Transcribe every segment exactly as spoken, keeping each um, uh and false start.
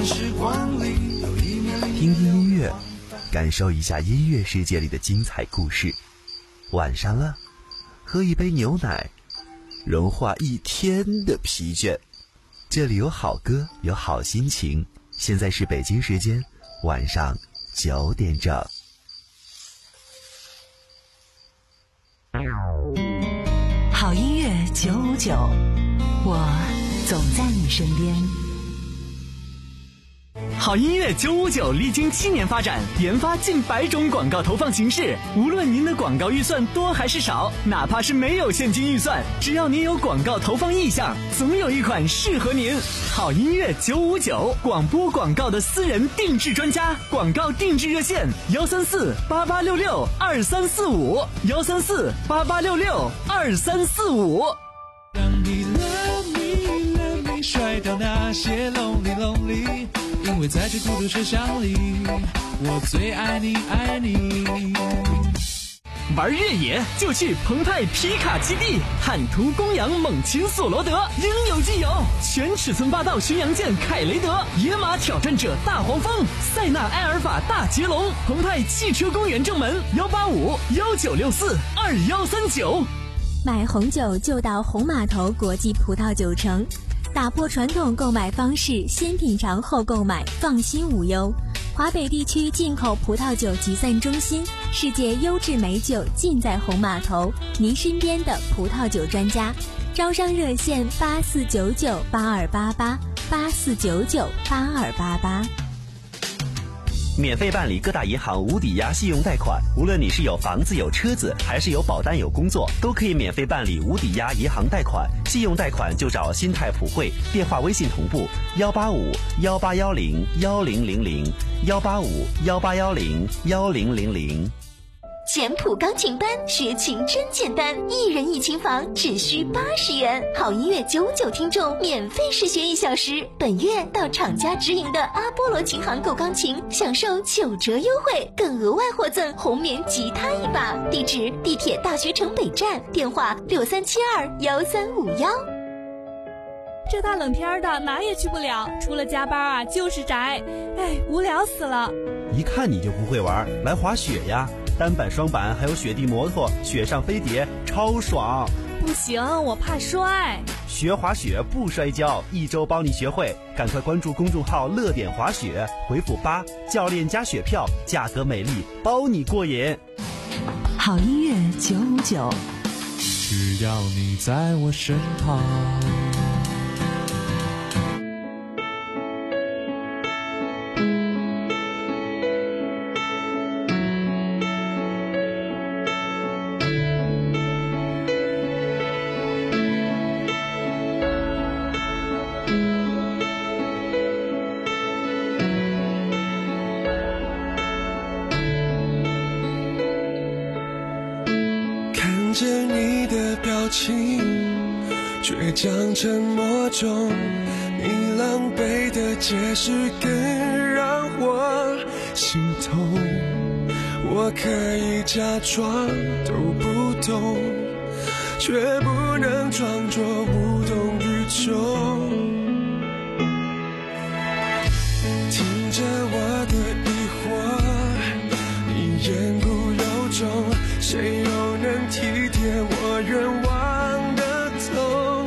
时光里有一面听听音乐，感受一下音乐世界里的精彩故事。晚上了，喝一杯牛奶，融化一天的疲倦。这里有好歌，有好心情。现在是北京时间晚上九点整。 好音乐九五九，我总在你身边。 好音乐九五九历经七年发展，研发近百种广告投放形式。无论您的广告预算多还是少，哪怕是没有现金预算，只要您有广告投放意向，总有一款适合您。好音乐九五九，广播广告的私人定制专家，广告定制热线幺三四八八六六二三四五幺三四八八六六二三四五。 让你 love me love me 甩掉那些 lonely lonely， 因为在这孤独车厢里，我最爱你爱你。 玩越野就去澎湃皮卡基地，坦途公羊猛禽索罗德应有尽有，全尺寸霸道巡洋舰凯雷德，野马挑战者大黄蜂，塞纳埃尔法大捷龙，澎湃汽车公园正门幺八五幺九六四二幺三九。 买红酒就到红码头国际葡萄酒城，打破传统购买方式，先品尝后购买，放心无忧。华北地区进口葡萄酒集散中心，世界优质美酒尽在红码头，您身边的葡萄酒专家。招商热线八四九九八二八八八四九九八二八八。 免费办理各大银行无抵押信用贷款，无论你是有房子有车子，还是有保单有工作，都可以免费办理无抵押银行贷款。信用贷款就找新泰普惠，电话微信同步幺八五幺八幺零幺零零零幺八五幺八幺零幺零零零。 简谱钢琴班学琴真简单，一人一琴房只需八十元，好音乐九九听众免费试学一小时。本月到厂家直营的阿波罗琴行购钢琴，享受九折优惠，更额外获赠红棉吉他一把。地址：地铁大学城北站，电话六三七二幺三五幺。 这大冷天的哪也去不了，除了加班啊就是宅，哎，无聊死了。 一看你就不会玩，来滑雪呀！单板、双板，还有雪地摩托、雪上飞碟，超爽！ 不行，我怕摔。 学滑雪不摔跤，一周帮你学会。赶快关注公众号“乐点滑雪”，回复八，教练加雪票，价格美丽，包你过瘾。 好音乐九五九， 只要你在我身旁。 着你的表情，倔强沉默中，你狼狈的解释更让我心痛。我可以假装都不懂，却不能装作无动于衷。听着我的疑惑，你言不由衷，谁又能体贴我愿望的痛？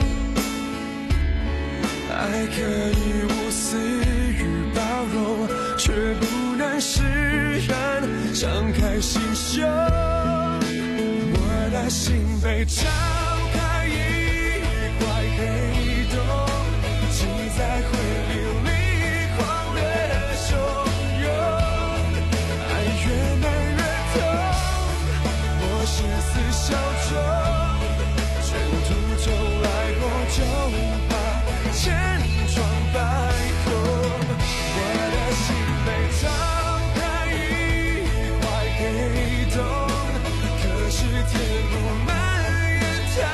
爱可以无私与包容，却不能使人敞开心胸。我的心被敞开一块黑洞，挤在回忆里狂烈汹涌，爱越难越痛，我誓死效忠。前途中来过就把千疮百孔，我的心被敞开一块黑洞，可是天不蔓延太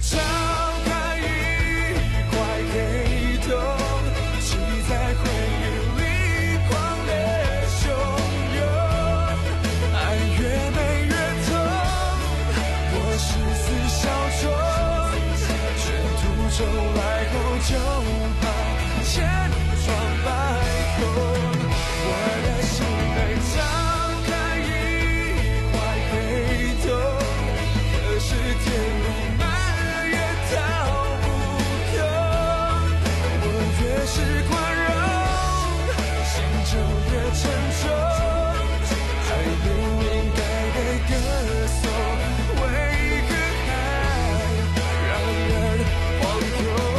张开一块黑洞，记在回忆里狂烈汹涌，爱越美越痛，我誓死效忠，卷土重来后就怕千疮百孔，我的心被张开一块黑洞，可是天路漫越逃不空，我越是宽容，心就越沉重，爱明明该被歌颂，为何还让人惶恐？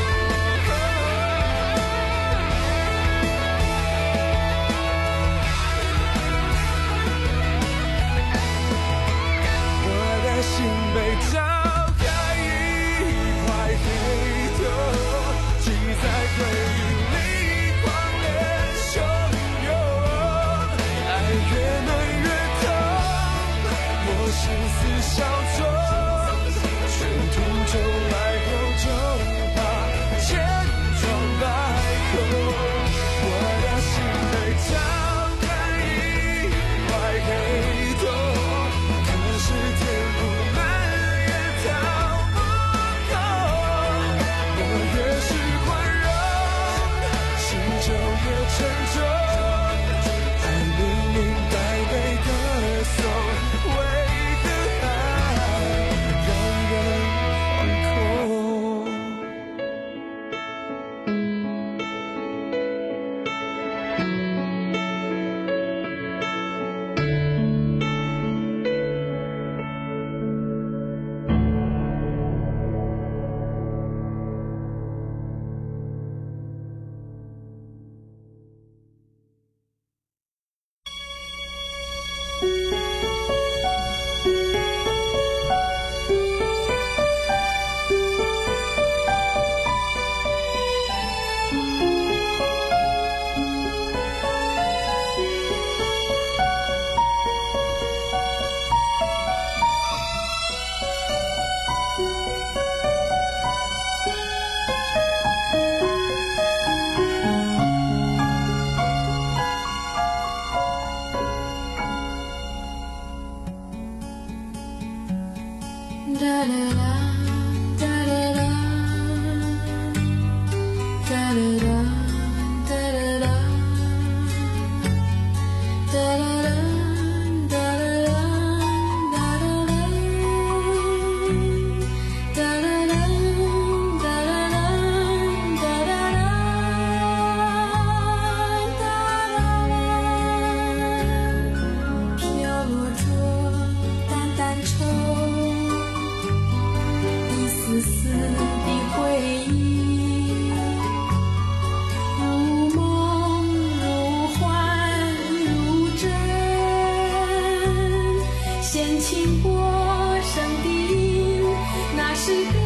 我的心被张开一块黑洞，记在回忆里狂烈汹涌，爱越美越痛，我誓死效忠，卷土重来后就怕千疮百孔，我的心被张开一块黑洞，可是天路漫越逃不空，我越是宽容，心就越沉重，爱明明该被歌颂，为何还让人惶恐？ 飘落着淡淡愁，一丝丝的回忆，如梦如幻如真，掀起我生的那是歌。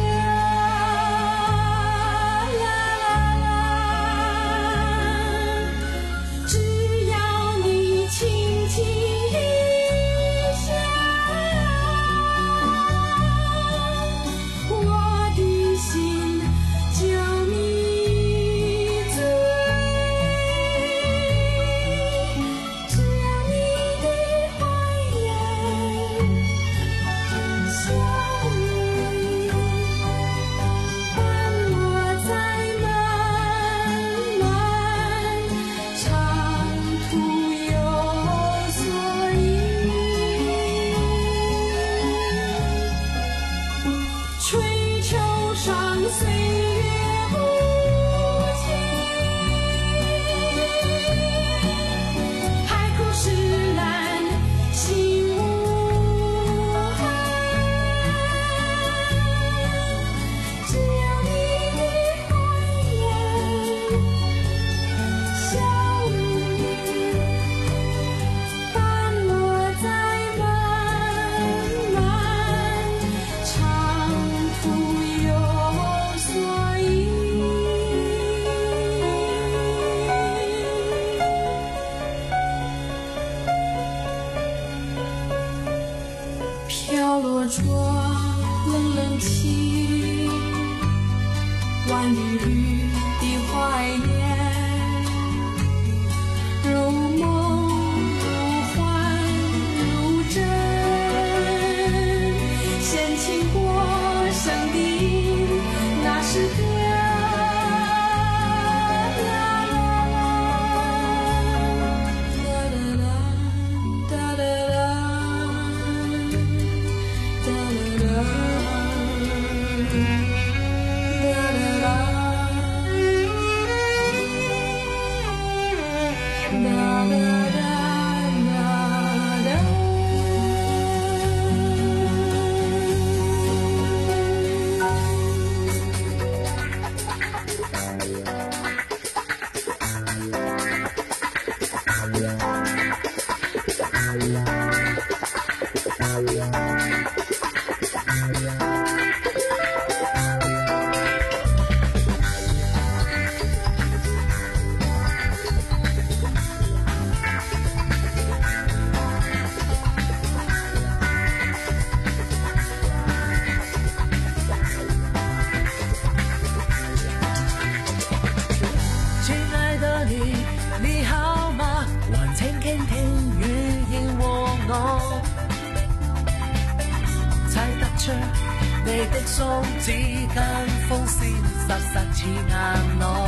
飘落着冷冷清万一缕的怀念，如梦如幻如真，掀起我生的那时歌。 你的雙指間風扇颯颯似硬朗，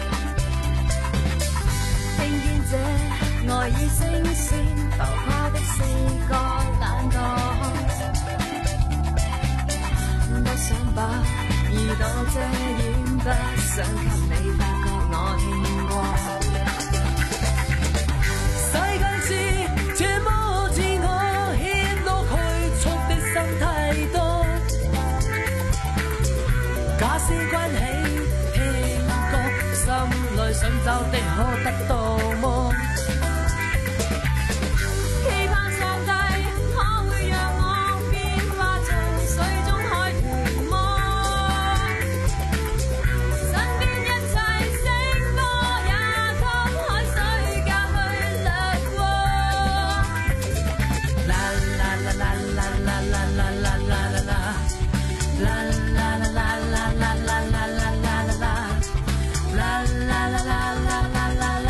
聽見這愛意聲線浮誇的四個懶惰，不想把耳朵遮掩，不想給你發覺我聽過。世界是這麼自我，牽到拘束的心太多。假使關起聽歌，心裏想找的可得到麼？期盼上帝可會讓我變化從水中開圖麼？身邊一切星歌也給海水隔去掠過。啦啦啦啦啦啦啦啦啦啦啦啦。La la la la la la la la la la la la la la la la la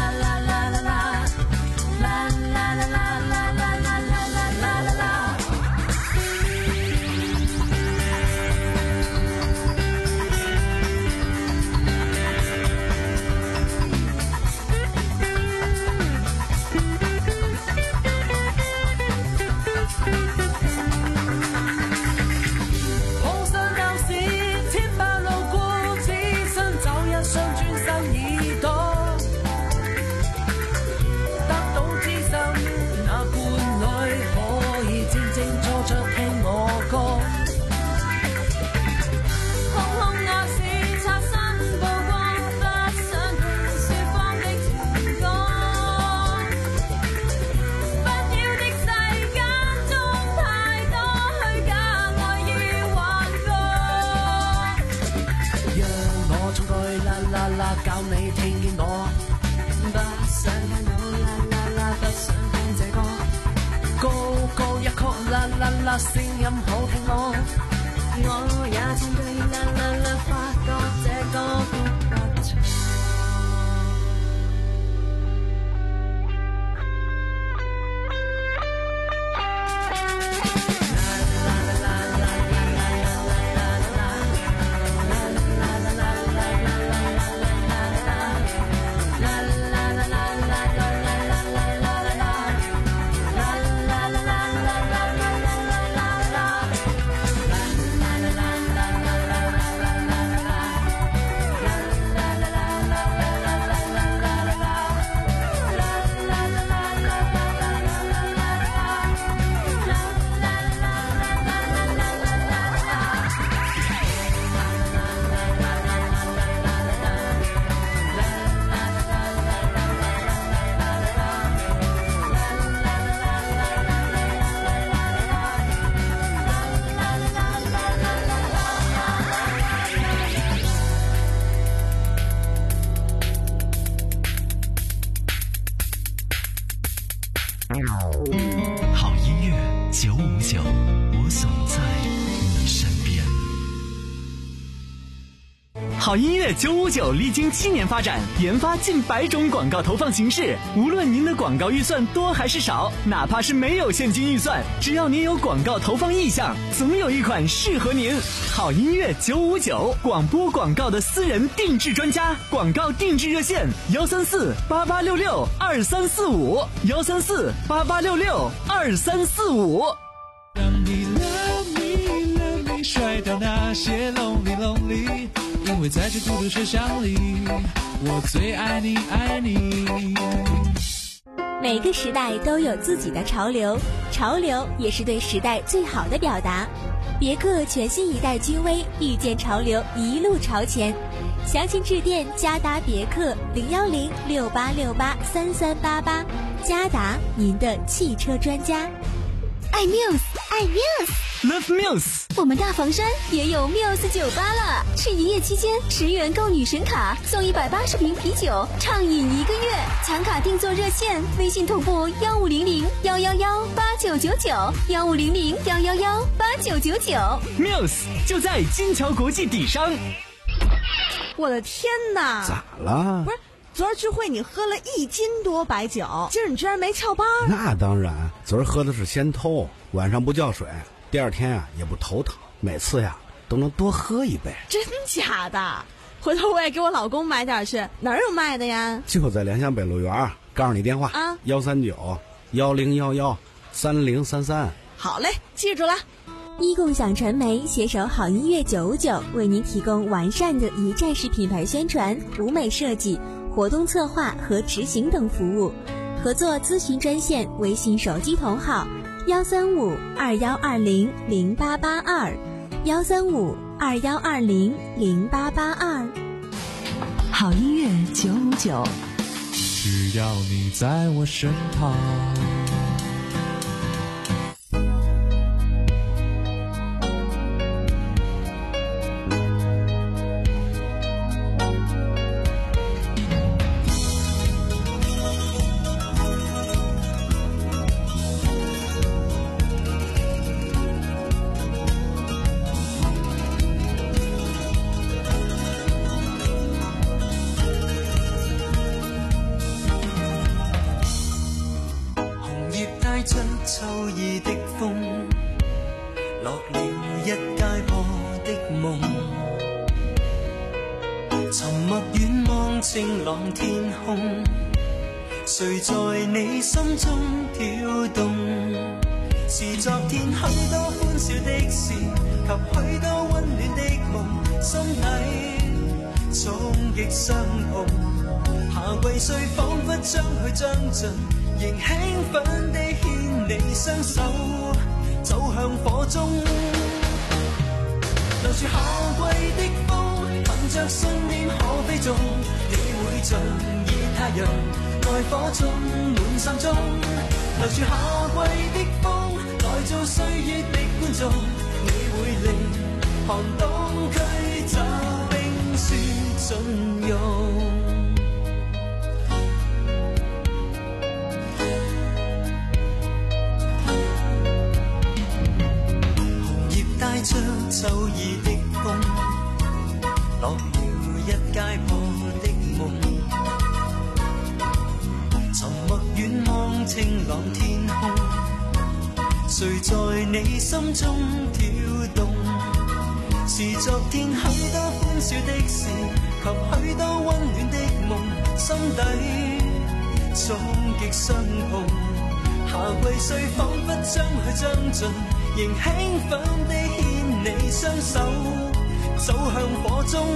教你聽見我，不想聽到啦啦啦，不想聽這歌，高高一曲啦啦啦，聲音好聽麼？我也曾對啦啦啦發覺這歌曲不錯。 好音乐九五九历经七年发展，研发近百种广告投放形式。无论您的广告预算多还是少，哪怕是没有现金预算，只要您有广告投放意向，总有一款适合您。好音乐九五九，广播广告的私人定制专家，广告定制热线：幺三四八八六六二三四五，幺三四八八六六二三四五。 让你 love me love me 甩掉那些 lonely lonely， 因为在这孤独车厢里，我最爱你爱你。 每个时代都有自己的潮流，潮流也是对时代最好的表达。别克全新一代君威，遇见潮流，一路朝前。详情致电嘉达别克零幺零六八六八三三八八，嘉达，您的汽车专家。 爱 Muse， 爱 Muse，Love Muse。 我们大房山也有 Muse 酒吧了，是营业期间十元购女神卡送一百八十瓶啤酒，畅饮一个月。抢卡订座热线：微信同步幺五零零幺幺幺八九九九，幺五零零幺幺幺八九九九。 Muse 就在金桥国际底商。 我的天哪！ 咋了？ 不是。昨儿聚会你喝了一斤多白酒，今儿你居然没翘班？ 那当然，昨儿喝的是仙偷，晚上不叫水，第二天啊也不头疼，每次呀都能多喝一杯。 真假的？回头我也给我老公买点去，哪儿有卖的呀？ 就在联想北路园，告诉你电话啊，幺三九幺零幺幺三零三三。 好嘞，记住了。 一共享传媒携手好音乐九五九，为您提供完善的一站式品牌宣传、舞美设计、活动策划和执行等服务。合作咨询专线：微信手机同号幺三五二幺二零零八八二，幺三五二幺二零零八八二。 好音乐九五九， 只要你在我身旁。 秋意的風，落了一街坡的夢，沉默遠望晴朗天空，誰在你心中跳動？是昨天許多歡笑的事，及許多溫暖的夢，心底總極相碰。夏季雖彷彿將去將盡，仍興奮地牽你雙手，走向火中。留住夏季的風，憑着信念可飛縱，你會像熱太陽，愛火充滿心中。留住夏季的風，來做歲月的觀眾，你會令寒冬驅走冰雪盡融。帶着秋意的風，落了一街坡的夢，沉默遠望晴朗天空，誰在你心中跳動？是昨天許多歡笑的事，及許多溫暖的夢，心底總極相碰。夏季雖彷彿將去將盡，仍興奮地牽你雙手，走向火中。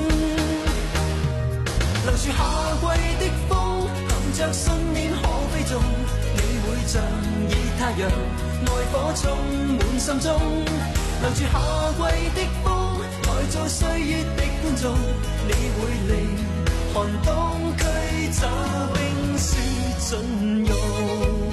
留住夏季的風，含着信念可飛縱，你會像熱太陽，愛火充滿心中。留住夏季的風，來做歲月的觀眾，你會令寒冬驅走冰雪盡融。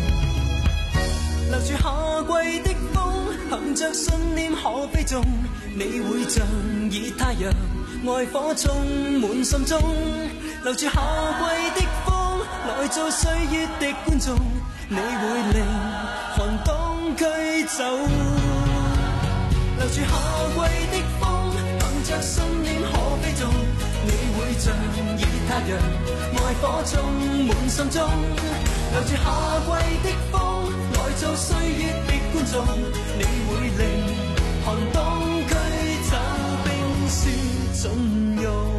留住夏季的風，憑着信念可飛縱， 你會像熱太陽，愛火充滿心中，留住夏季的風，來做歲月的觀眾，你會令寒冬驅走。留住夏季的風，憑着信念可飛縱，你會像熱太陽，愛火充滿心中，留住夏季的風，來做歲月的觀眾，你會令寒冬驅走冰雪總用。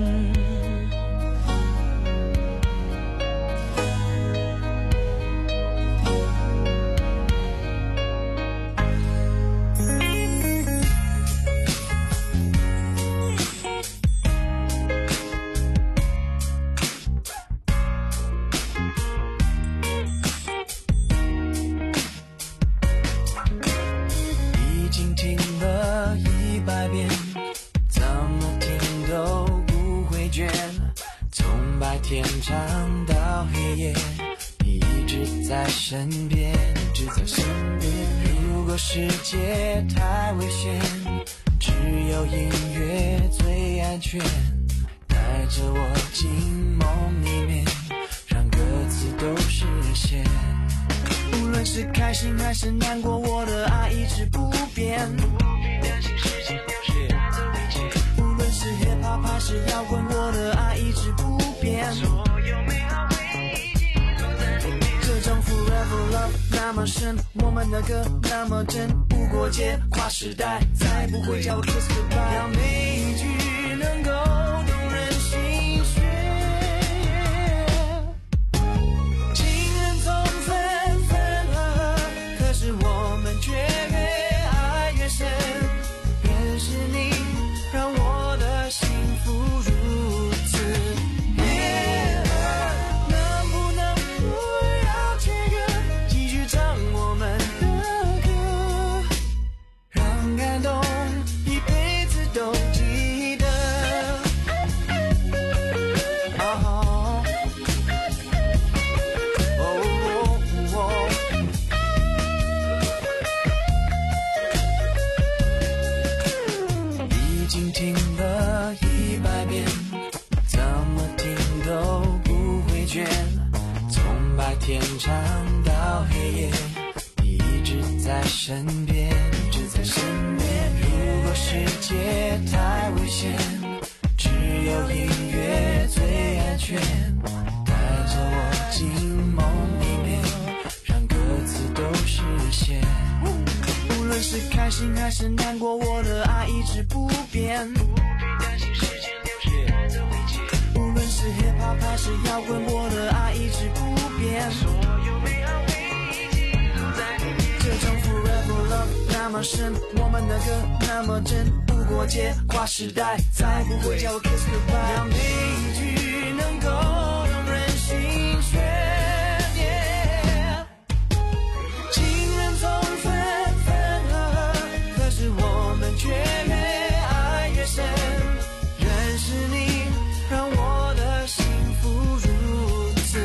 天长到黑夜，你一直在身边，一直在身边。如果世界太危险，只有音乐最安全。带着我进梦里面，让歌词都实现。无论是开心还是难过，我的爱一直不变。不必担心时间流逝带走一切。无论是 hip hop 还是摇滚，我的爱一直不变。所有美好回忆记录在里面。这种 forever love 那么深，我们的歌那么真，不过界跨时代，再不会叫我 kiss goodbye。让每一句能够动人心弦。情人总分分合合，可是我们却越爱越深。认识你，让我的幸福如此。天长到黑夜，你一直在身边，一直在身边。如果世界太危险，只有音乐最安全。带着我进梦里面，让歌词都实现。无论是开心还是难过，我的爱一直不变。不必担心时间流逝带走一切。无论是 hip hop 还是摇滚，我的爱一直不变。所有美好回忆记录在里面。这种 forever love 那么深，我们的歌那么真，不过界跨时代，再不会叫我 kiss goodbye。让每一句能够动人心弦。情人总分分合合，可是我们却越爱越深。认识你，让我的幸福如此。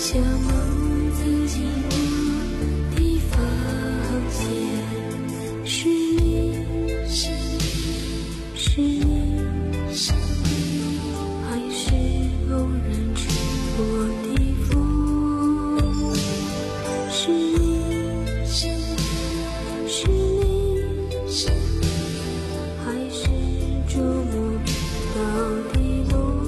向往曾经过的方向，是你，是你，是你，是你，还是偶然吹过的风？是你，是你，是你，是你，还是捉摸不到的梦？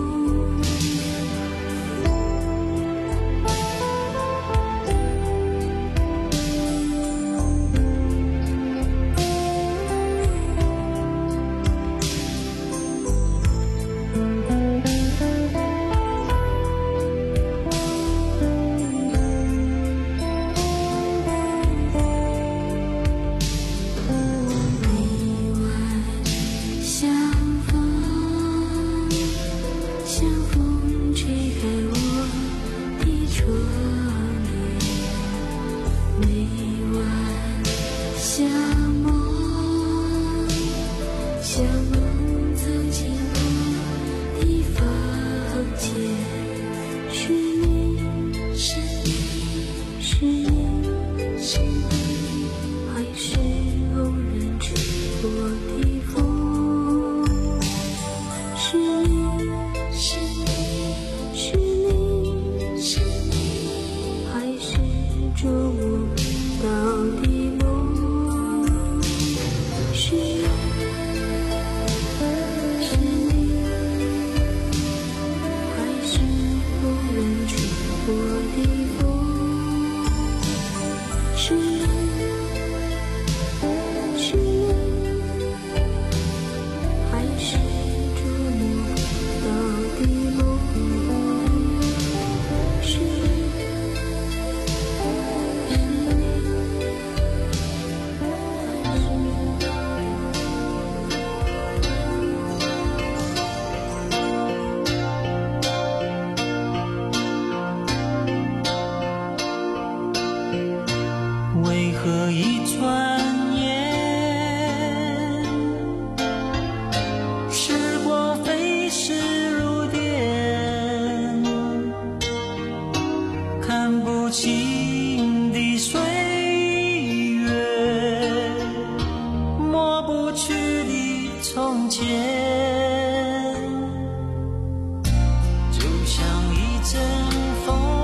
为何一转眼，时光飞逝如电，看不清的岁月，抹不去的从前，就像一阵风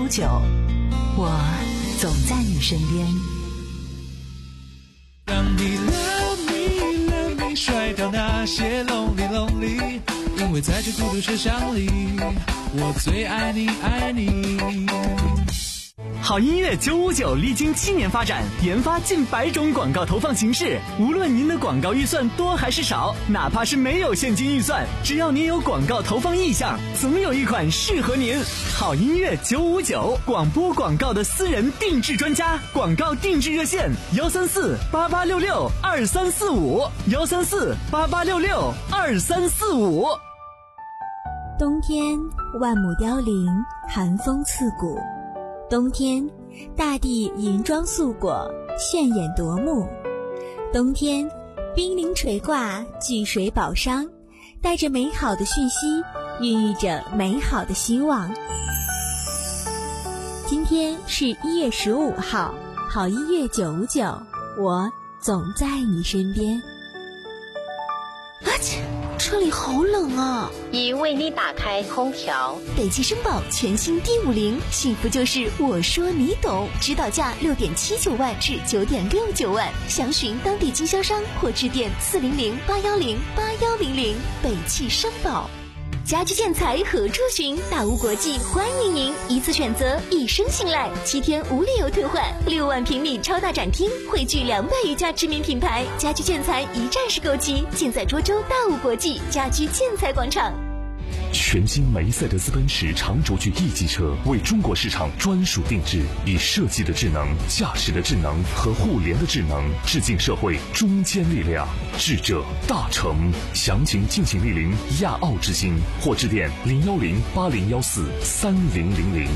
五九，我总在你身边。 让你 love me love me 甩掉那些 lonely lonely， 因为在这孤独车厢里，我最爱你爱你。 好音乐九五九历经七年发展，研发近百种广告投放形式。无论您的广告预算多还是少，哪怕是没有现金预算，只要您有广告投放意向，总有一款适合您。好音乐九五九，广播广告的私人定制专家，广告定制热线幺三四八八六六二三四五幺三四八八六六二三四五。 冬天万木凋零，寒风刺骨。冬天，大地银装素裹，炫眼夺目。冬天，冰凌垂挂，巨水宝商，带着美好的讯息，孕育着美好的希望。今天是一月十五号，好音乐九五九，我总在你身边。 啊切，车里好冷啊！ 已为你打开空调。 北汽绅宝全新 D 五零，幸福就是我说你懂，指导价六点七九万至九点六九万，详询当地经销商或致电四零零八幺零八幺零零。北汽绅宝。家居建材何处寻？大屋国际欢迎您，一次选择，一生信赖，七天无理由退换，六万平米超大展厅，汇聚两百余家知名品牌，家居建材一站式购齐，尽在涿州大屋国际家居建材广场。 全新梅赛德斯奔驰长轴距 E 级车为中国市场专属定制，以设计的智能、驾驶的智能和互联的智能，致敬社会中坚力量，智者大成。详情敬请莅临亚奥之星，或致电零幺零八零幺四三零零零。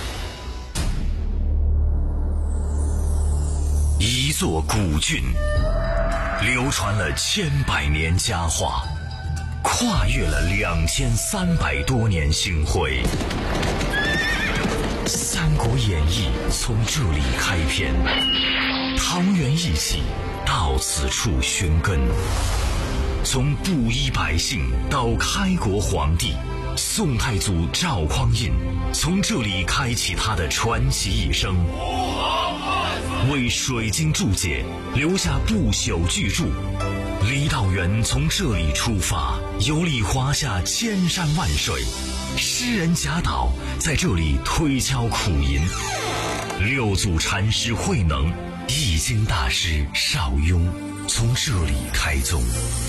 一座古郡，流传了千百年佳话，跨越了两千三百多年星辉。《三国演义》从这里开篇，桃园义气到此处寻根。从布衣百姓到开国皇帝，宋太祖赵匡胤从这里开启他的传奇一生，为水晶注解留下不朽巨著。李道元从这里出发，游历华夏千山万水，诗人贾岛在这里推敲苦吟，六祖禅师慧能、易经大师邵雍从这里开宗。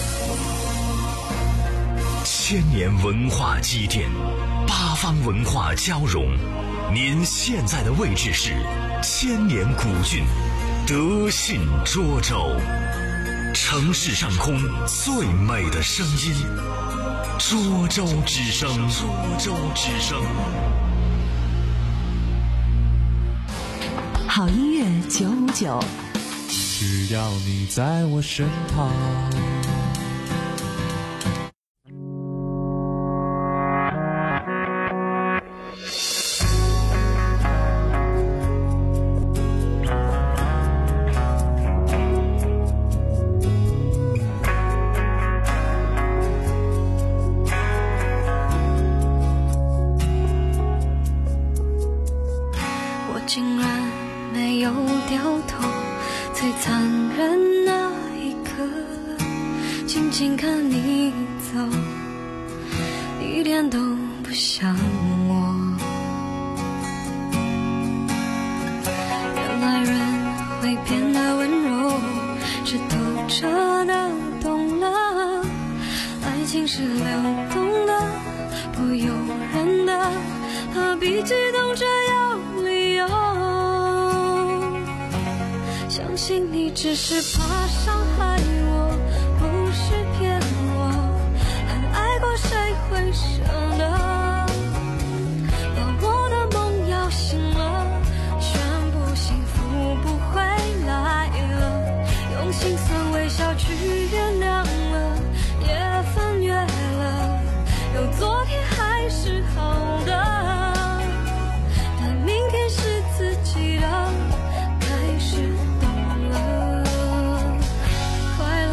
千年文化积淀，八方文化交融，您现在的位置是千年古郡德信涿州。城市上空最美的声音，涿州之声，涿州之声。 好音乐九五九， 只要你在我身旁。 竟然没有掉头，最残忍那一刻，静静看你走，一点都不像我。原来人会变得温柔，是透彻的懂了，爱情是流动的，不由人的，何必激动着要理由？相信你只是怕伤害我，不是骗我，很爱过谁会舍得把我的梦摇醒了，宣布幸福不会来了，用心酸微笑去原谅了，也翻越了，有昨天还是好的，但明天是自己的，开始懂了，快乐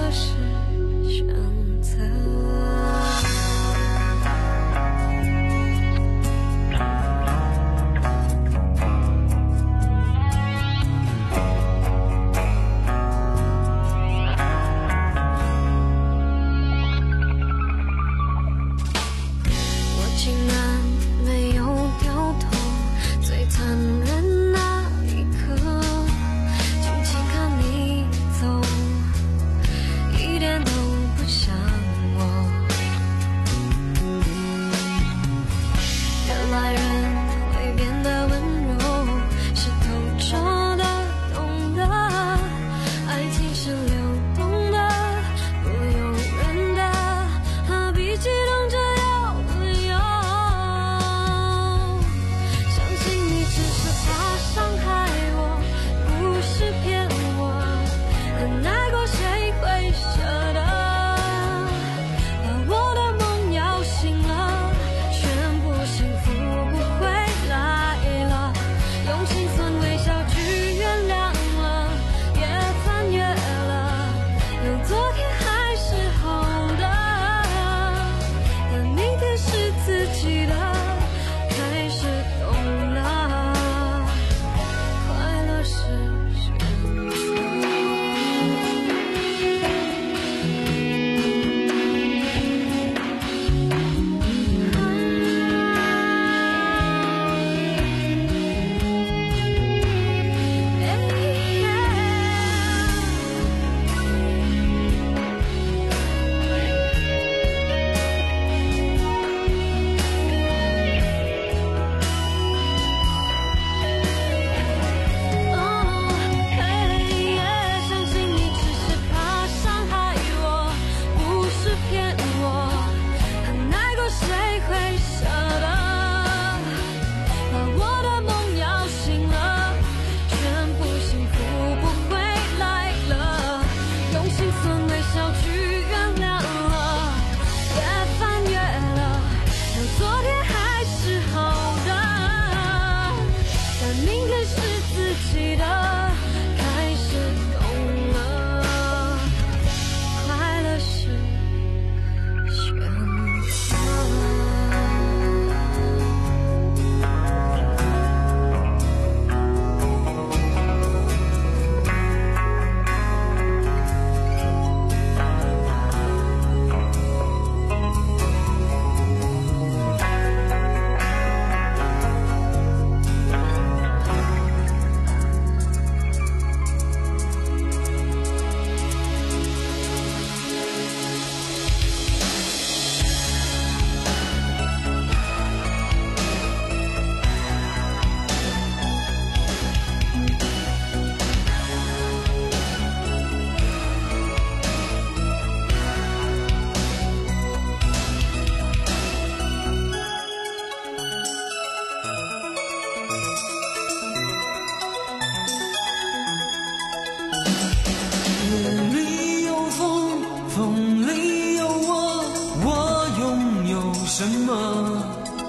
么？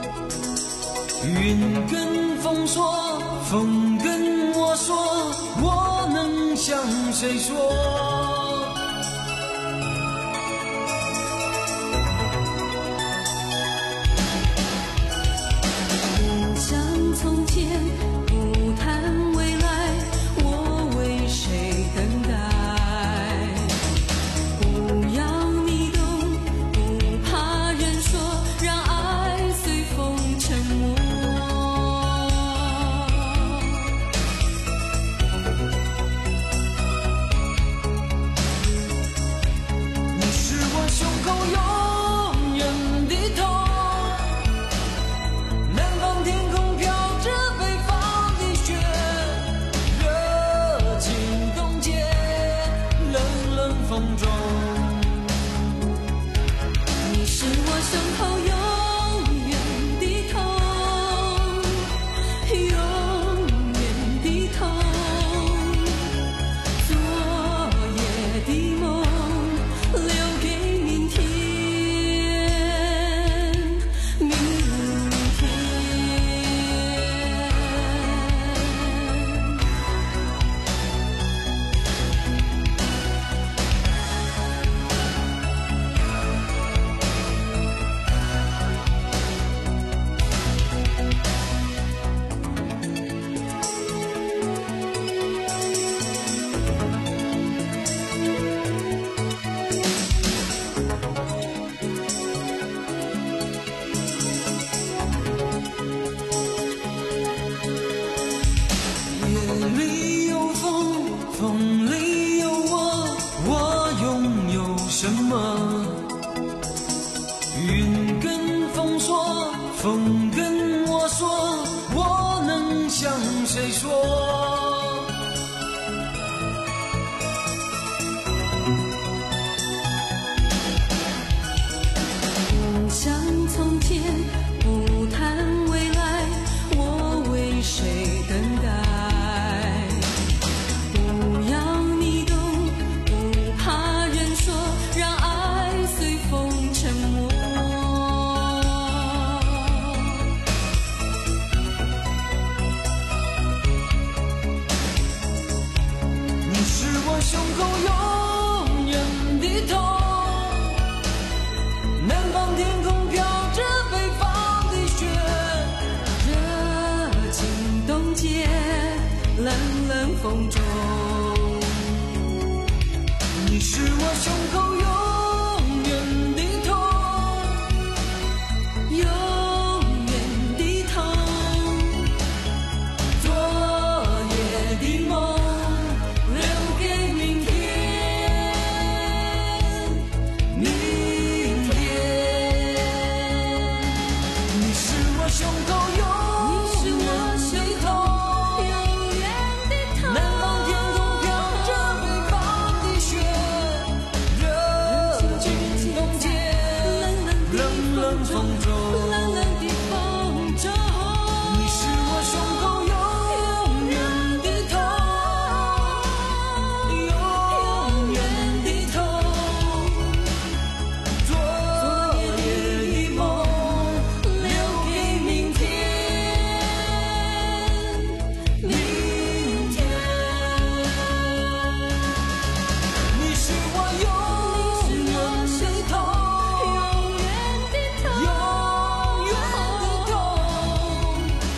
云跟风说，风跟我说，我能向谁说？ 不像从前，不谈未来，我为谁等待？不要你懂，不怕人说，让爱随风沉没。 你是我胸口永远的痛，南方天空飘着北方的雪，热情冻结冷冷风中。 你是我胸口永远的痛，永远的痛，昨夜的梦留给明天，明天。 夜里有风，风里有我，我拥有什么？云跟风说，风跟我说，我能向谁说？ 不像从前，不谈未来，我为谁等待？不要你懂，不怕人说，让爱随风沉没。 你是我胸口永远的痛，南方天空飘着北方的雪， 热情冻结冷冷风中。 你是我胸口永远的痛， 永远的痛， 昨夜的梦留给明天，明天。你是我胸口永远的痛， 永远的痛， 南方天空飘着北方的雪，热情冻结冷冷风中。 冷冷的风中。 你是我胸口永远的痛，永远的痛，昨夜的梦留给明天，明天。你是我永远的痛， 永远的痛， 永远的痛，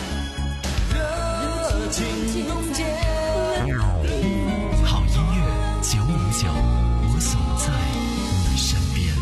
热情冻结。 好音乐九五九，我总在你身边。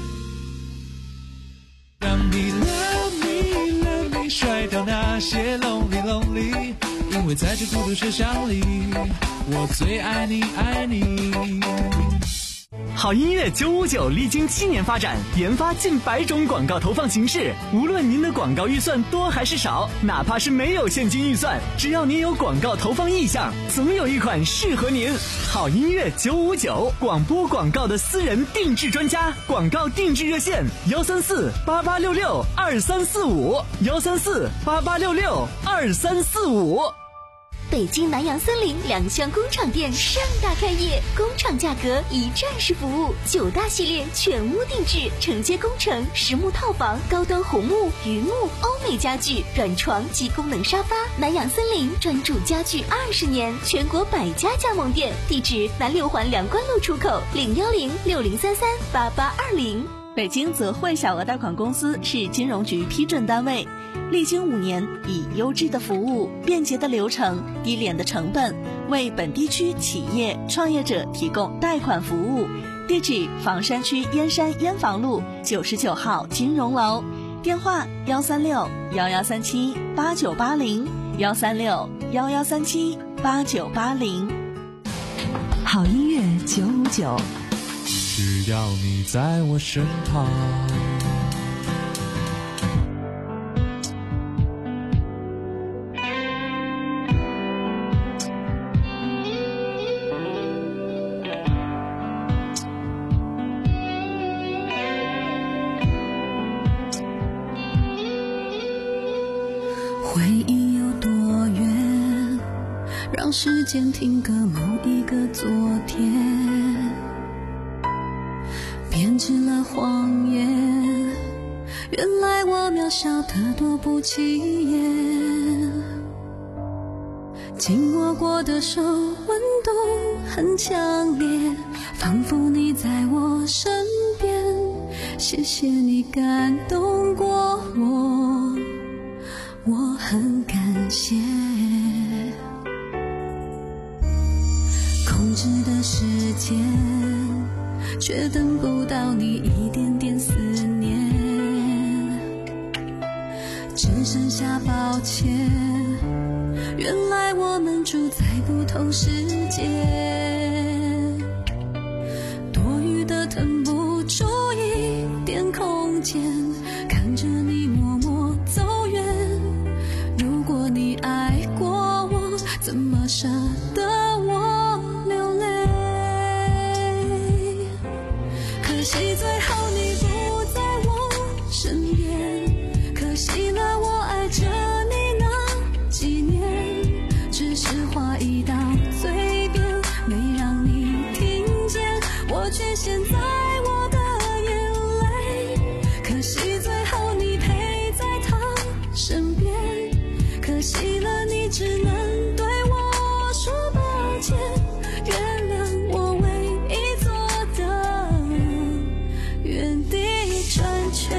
让你 love me love me 甩掉那些 lonely lonely，因为在这孤独车厢里，我最爱你爱你。 好音乐九五九历经七年发展，研发近百种广告投放形式。无论您的广告预算多还是少，哪怕是没有现金预算，只要您有广告投放意向，总有一款适合您。好音乐九五九，广播广告的私人定制专家，广告定制热线：幺三四八八六六二三四五，幺三四八八六六二三四五。 北京南洋森林两厢工厂店盛大开业，工厂价格一站式服务，九大系列全屋定制，承接工程、实木套房、高端红木、榆木、欧美家具、软床及功能沙发。南洋森林专注家具二十年，全国百家加盟店，地址南六环梁关路出口，零幺零六零三三八八二零。 北京泽汇小额贷款公司是金融局批准单位，历经五年，以优质的服务、便捷的流程、低廉的成本，为本地区企业创业者提供贷款服务。地址：房山区燕山燕房路九十九号金融楼，电话：幺三六幺幺三七八九八零，幺三六幺幺三七八九八零。 好音乐九五九。 只要你在我身旁。 回忆有多远，让时间停格某一个昨天，编织了谎言，原来我渺小得多不起眼，紧握过的手温度很强烈，仿佛你在我身边，谢谢你感动过我，我很感谢。控制的时间却等不到你一点点思念，只剩下抱歉，原来我们住在不同世界，多余的腾不出一点空间，看着你默默走远，如果你爱过我，怎么舍得我流泪？可惜最后你不在我身边，可惜了我爱着你那几年，只是话一到嘴边，没让你听见，我却陷在我的眼泪。可惜最后你陪在他身边，可惜了你只能对我说抱歉，原谅我唯一做的原地转圈。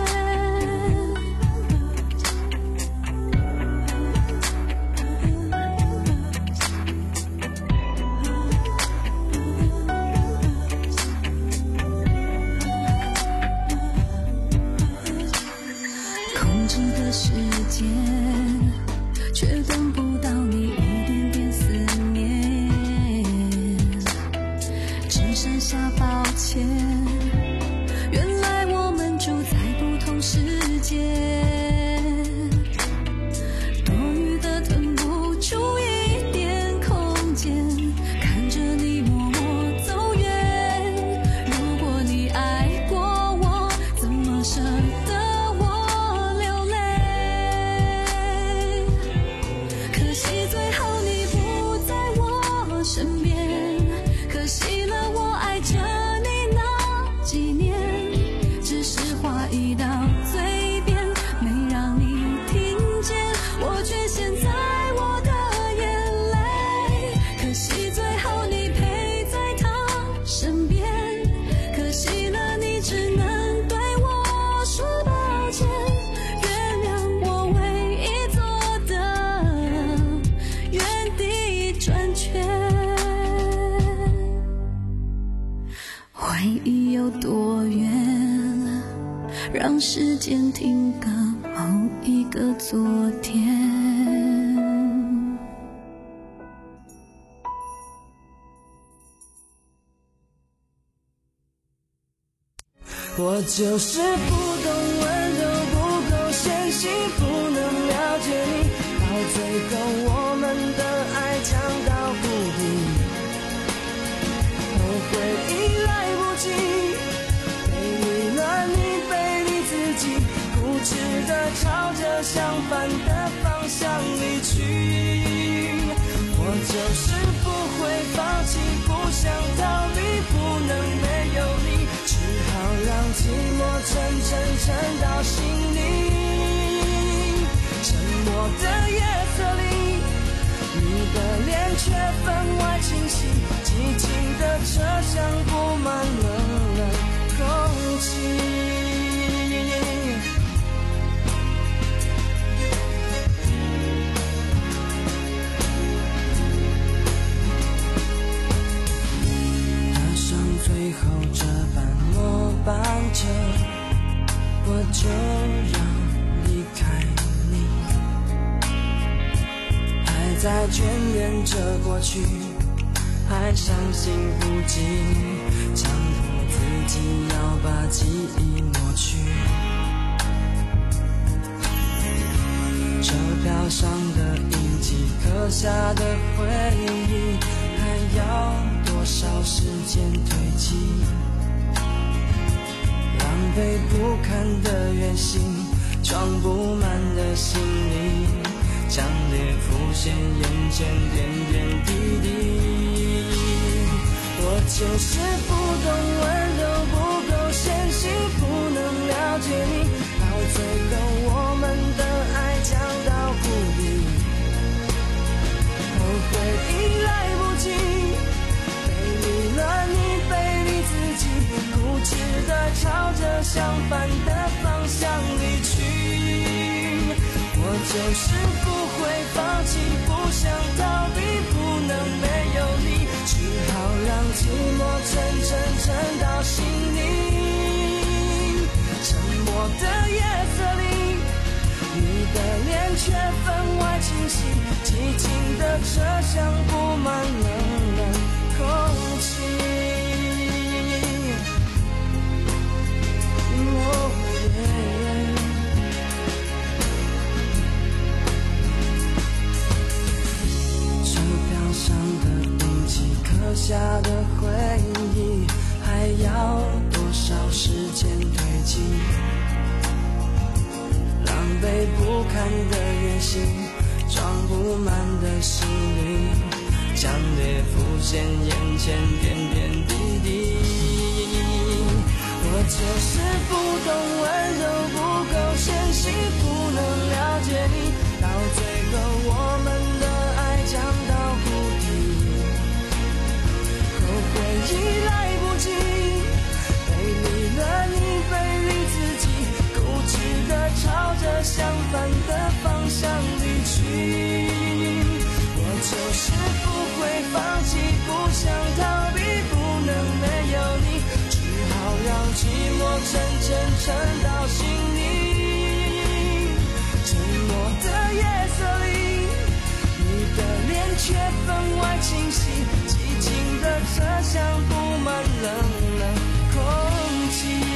控制的时间却等不到你一点点思念，只剩下抱歉，原来我们住在不同世界，多余的腾不出一点空间，看着你默默走远，如果你爱过我，怎么舍得我流泪？可惜最后你不在我身边，可惜了我爱着你那几年，只是话一到嘴边，没让你听见，我却陷在我的眼泪。可惜最后你陪在他身边，可惜了你只能对我说抱歉，原谅我唯一做的原地转圈。回忆有多远，让时间停格某一个昨天。 我就是不懂温柔，不够纤细，不能了解你，到最后我们的爱降到谷底，后悔已来不及，背离了你，背离自己，固执的朝着相反的方向离去。 就是不会放弃，不想逃避，不能没有你，只好让寂寞沉沉沉到心里。沉默的夜色里，你的脸却分外清晰，寂静的车厢布满冷冷空气。最后这班末班车，我就要离开你，还在眷恋着过去，还伤心不尽，强迫自己要把记忆抹去。车票上的印记，刻下的回忆，还要多少时间堆积？狼狈不堪的原形，装不满的心里，强烈浮现眼前点点滴滴。我就是不懂温柔，不够纤细，不能了解你，到最后我们的爱降到谷底，后悔已来不及，了你背离自己，固执地朝着相反的方向离去。我就是不会放弃，不想逃避，不能没有你，只好让寂寞沉沉沉到心里。沉默的夜色里，你的脸却分外清晰，寂静的车厢布满冷冷空气。哦耶，车票上的印记，刻下的回忆，还要多少时间堆积？狼狈不堪的原形，装不满的心里，强烈浮现眼前点点滴滴。我就是不懂温柔，不够纤细，不能了解你，到最后我们的爱降到谷底，后悔已来不及，背离了你，背离自己，固执地朝着相反的方向离去。我就是不会放弃，不想逃避，不能没有你，只好让寂寞沉沉沉到心里。沉默的夜色里，你的脸却分外清晰，寂静的车厢布满冷冷空气。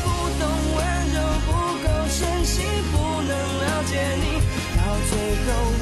最后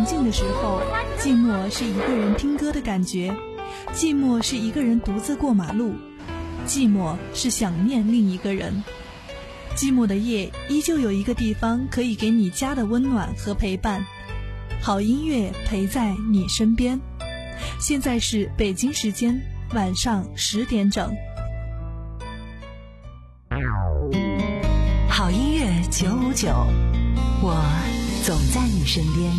宁静的时候，寂寞是一个人听歌的感觉，寂寞是一个人独自过马路，寂寞是想念另一个人。寂寞的夜，依旧有一个地方可以给你家的温暖和陪伴，好音乐陪在你身边。现在是北京时间晚上十点整。 好音乐九五九，我总在你身边。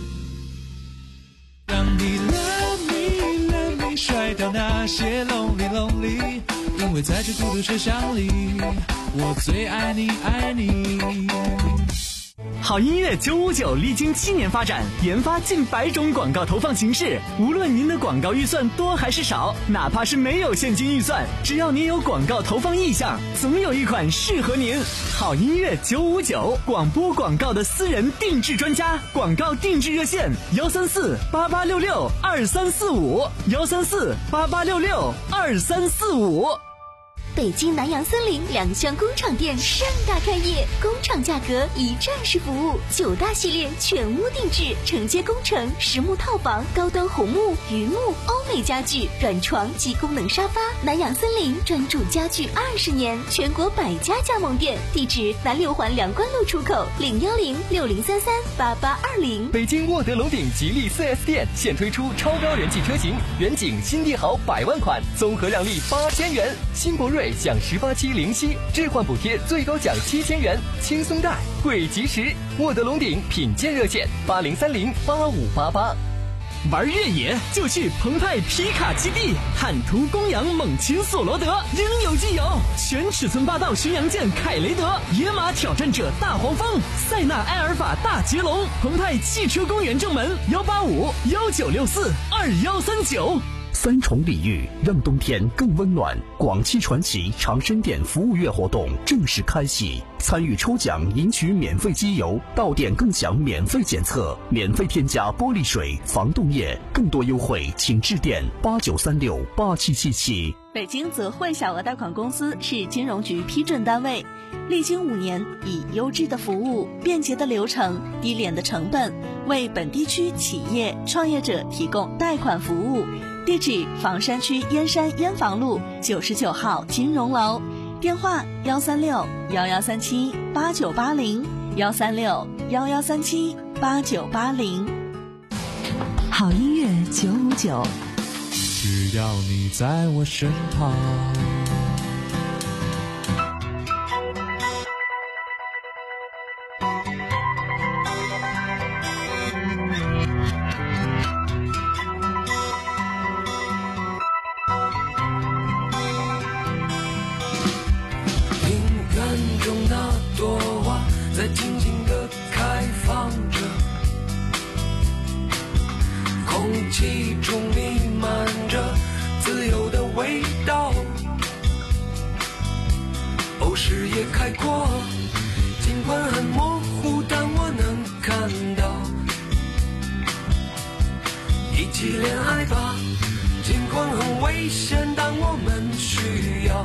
让你 love me love me 甩掉那些 lonely lonely， 因为在这孤独车厢里，我最爱你爱你。 好音乐九五九历经七年发展，研发近百种广告投放形式。无论您的广告预算多还是少，哪怕是没有现金预算，只要您有广告投放意向，总有一款适合您。好音乐九五九，广播广告的私人定制专家，广告定制热线：幺三四八八六六二三四五，幺三四八八六六二三四五。 北京南洋森林两厢工厂店盛大开业，工厂价格一站式服务，九大系列全屋定制，承接工程、实木套房、高端红木、榆木、欧美家具、软床及功能沙发。南洋森林专注家具二十年，全国百家加盟店，地址南六环梁关路出口零幺零六零三三八八二零。 北京沃德龙鼎吉利 四 S 店现推出超高人气车型，远景新帝豪百万款，综合让利八千元，新博瑞享十八期零息置换补贴，最高奖七千元，轻松贷贵及时。沃德龙鼎品鉴热线八零三零八五八八。 玩越野就去澎湃皮卡基地，汉途、公羊、猛禽、索罗德应有尽有，全尺寸霸道巡洋舰凯雷德、野马挑战者大黄蜂、塞纳埃尔法大捷龙。澎湃汽车公园正门幺八五幺九六四二幺三九。 三重礼遇，让冬天更温暖。广汽传祺长生店服务月活动正式开启，参与抽奖赢取免费机油，到店更享免费检测，免费添加玻璃水、防冻液。更多优惠请致电八九三六八七七七。 北京泽汇小额贷款公司是金融局批准单位，历经五年，以优质的服务、便捷的流程、低廉的成本，为本地区企业创业者提供贷款服务。地址：房山区燕山燕房路九十九号金融楼，电话：幺三六幺幺三七八九八零，幺三六幺幺三七八九八零。 好音乐九五九， 只要你在我身旁。 空气中弥漫着自由的味道，哦，视野开阔，尽管很模糊，但我能看到。一起恋爱吧，尽管很危险，但我们需要。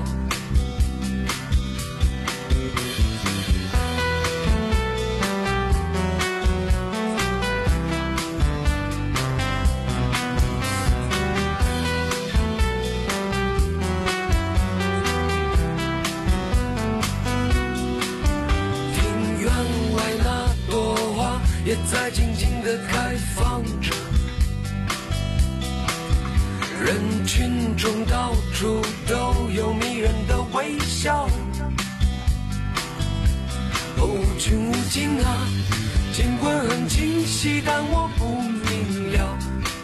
也在静静地开放着，人群中到处都有迷人的微笑，哦，无穷无尽啊，尽管很清晰，但我不明了，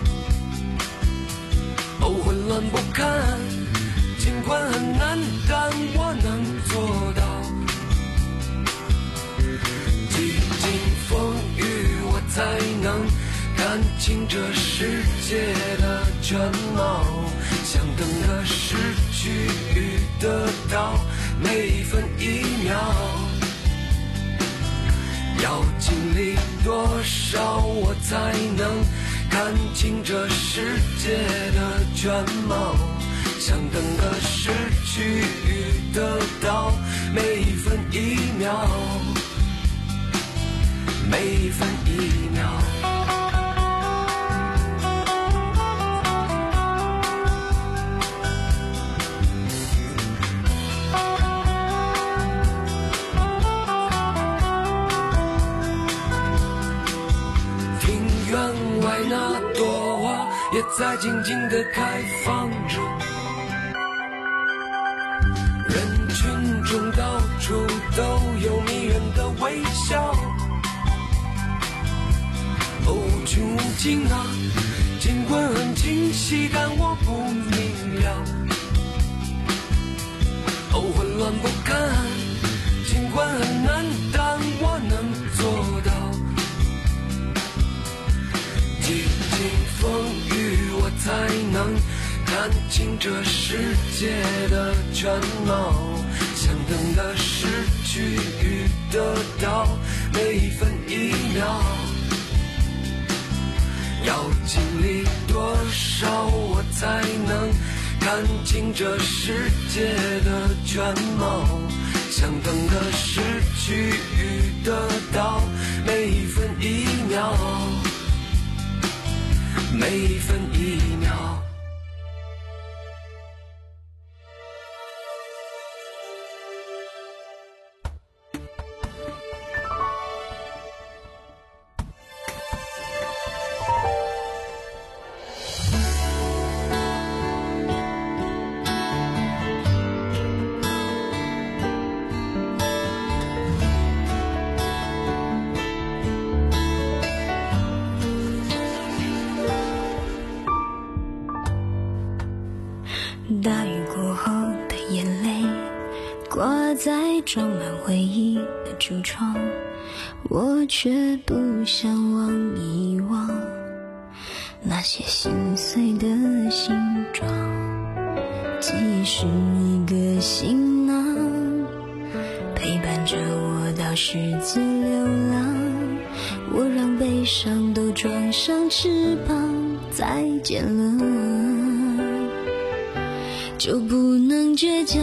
哦，混乱不堪，尽管很难，但我能做到。几经风雨，我才能看清这世界的全貌，想等的失去与得到每一分一秒，要经历多少我才能看清这世界的全貌，想等的失去与得到每一分一秒，每一分一秒。 也在静静地开放着。人群中到处都有迷人的微笑，哦，无穷无尽啊，尽管很清晰，但我不明了。哦，混乱不堪，尽管很难，但我能做到。历经风雨，我才能看清这世界的全貌。相等的失去与得到，每一分一秒。要经历多少，我才能看清这世界的全貌？相等的失去与得到，每一分一秒，每一分一秒。 大雨过后的眼泪挂在装满回忆的橱窗，我却不想忘一忘那些心碎的形状。记忆是一个行囊，陪伴着我到世界流浪，我让悲伤都装上翅膀。再见了就不能倔强，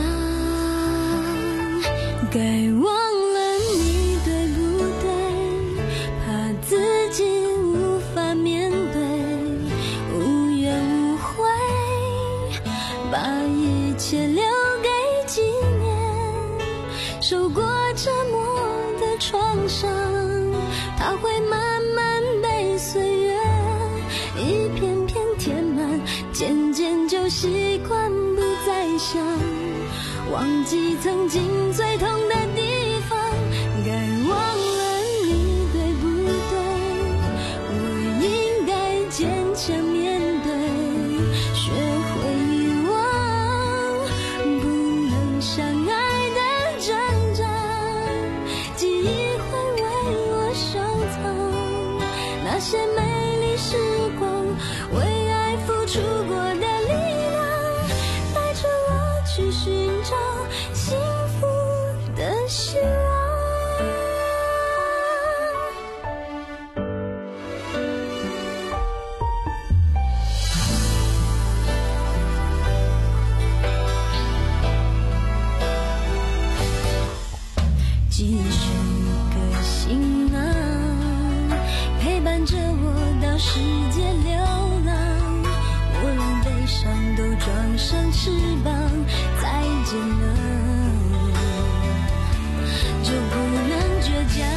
该忘了你对不对？怕自己无法面对，无怨无悔，把一切留给纪念。受过折磨的创伤，它会慢慢被岁月一片片填满，渐渐就习惯不再想忘记曾经最痛的地方。该忘了你对不对？我应该坚强面对，学会遗忘不能相爱的挣扎。记忆会为我收藏那些美丽时光，为爱付出过的力量，带着我去寻找幸福的希望。记忆是一个行囊，陪伴着我到世界流浪，我让悲伤都装上翅膀。再见了就不能倔强，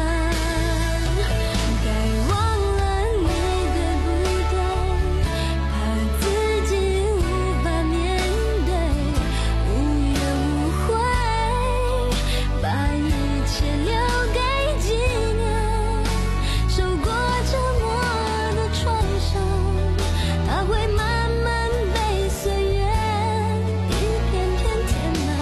该忘了你对不对？怕自己无法面对，无怨无悔，把一切留给纪念。受过折磨的创伤，它会慢慢被岁月一片片填满，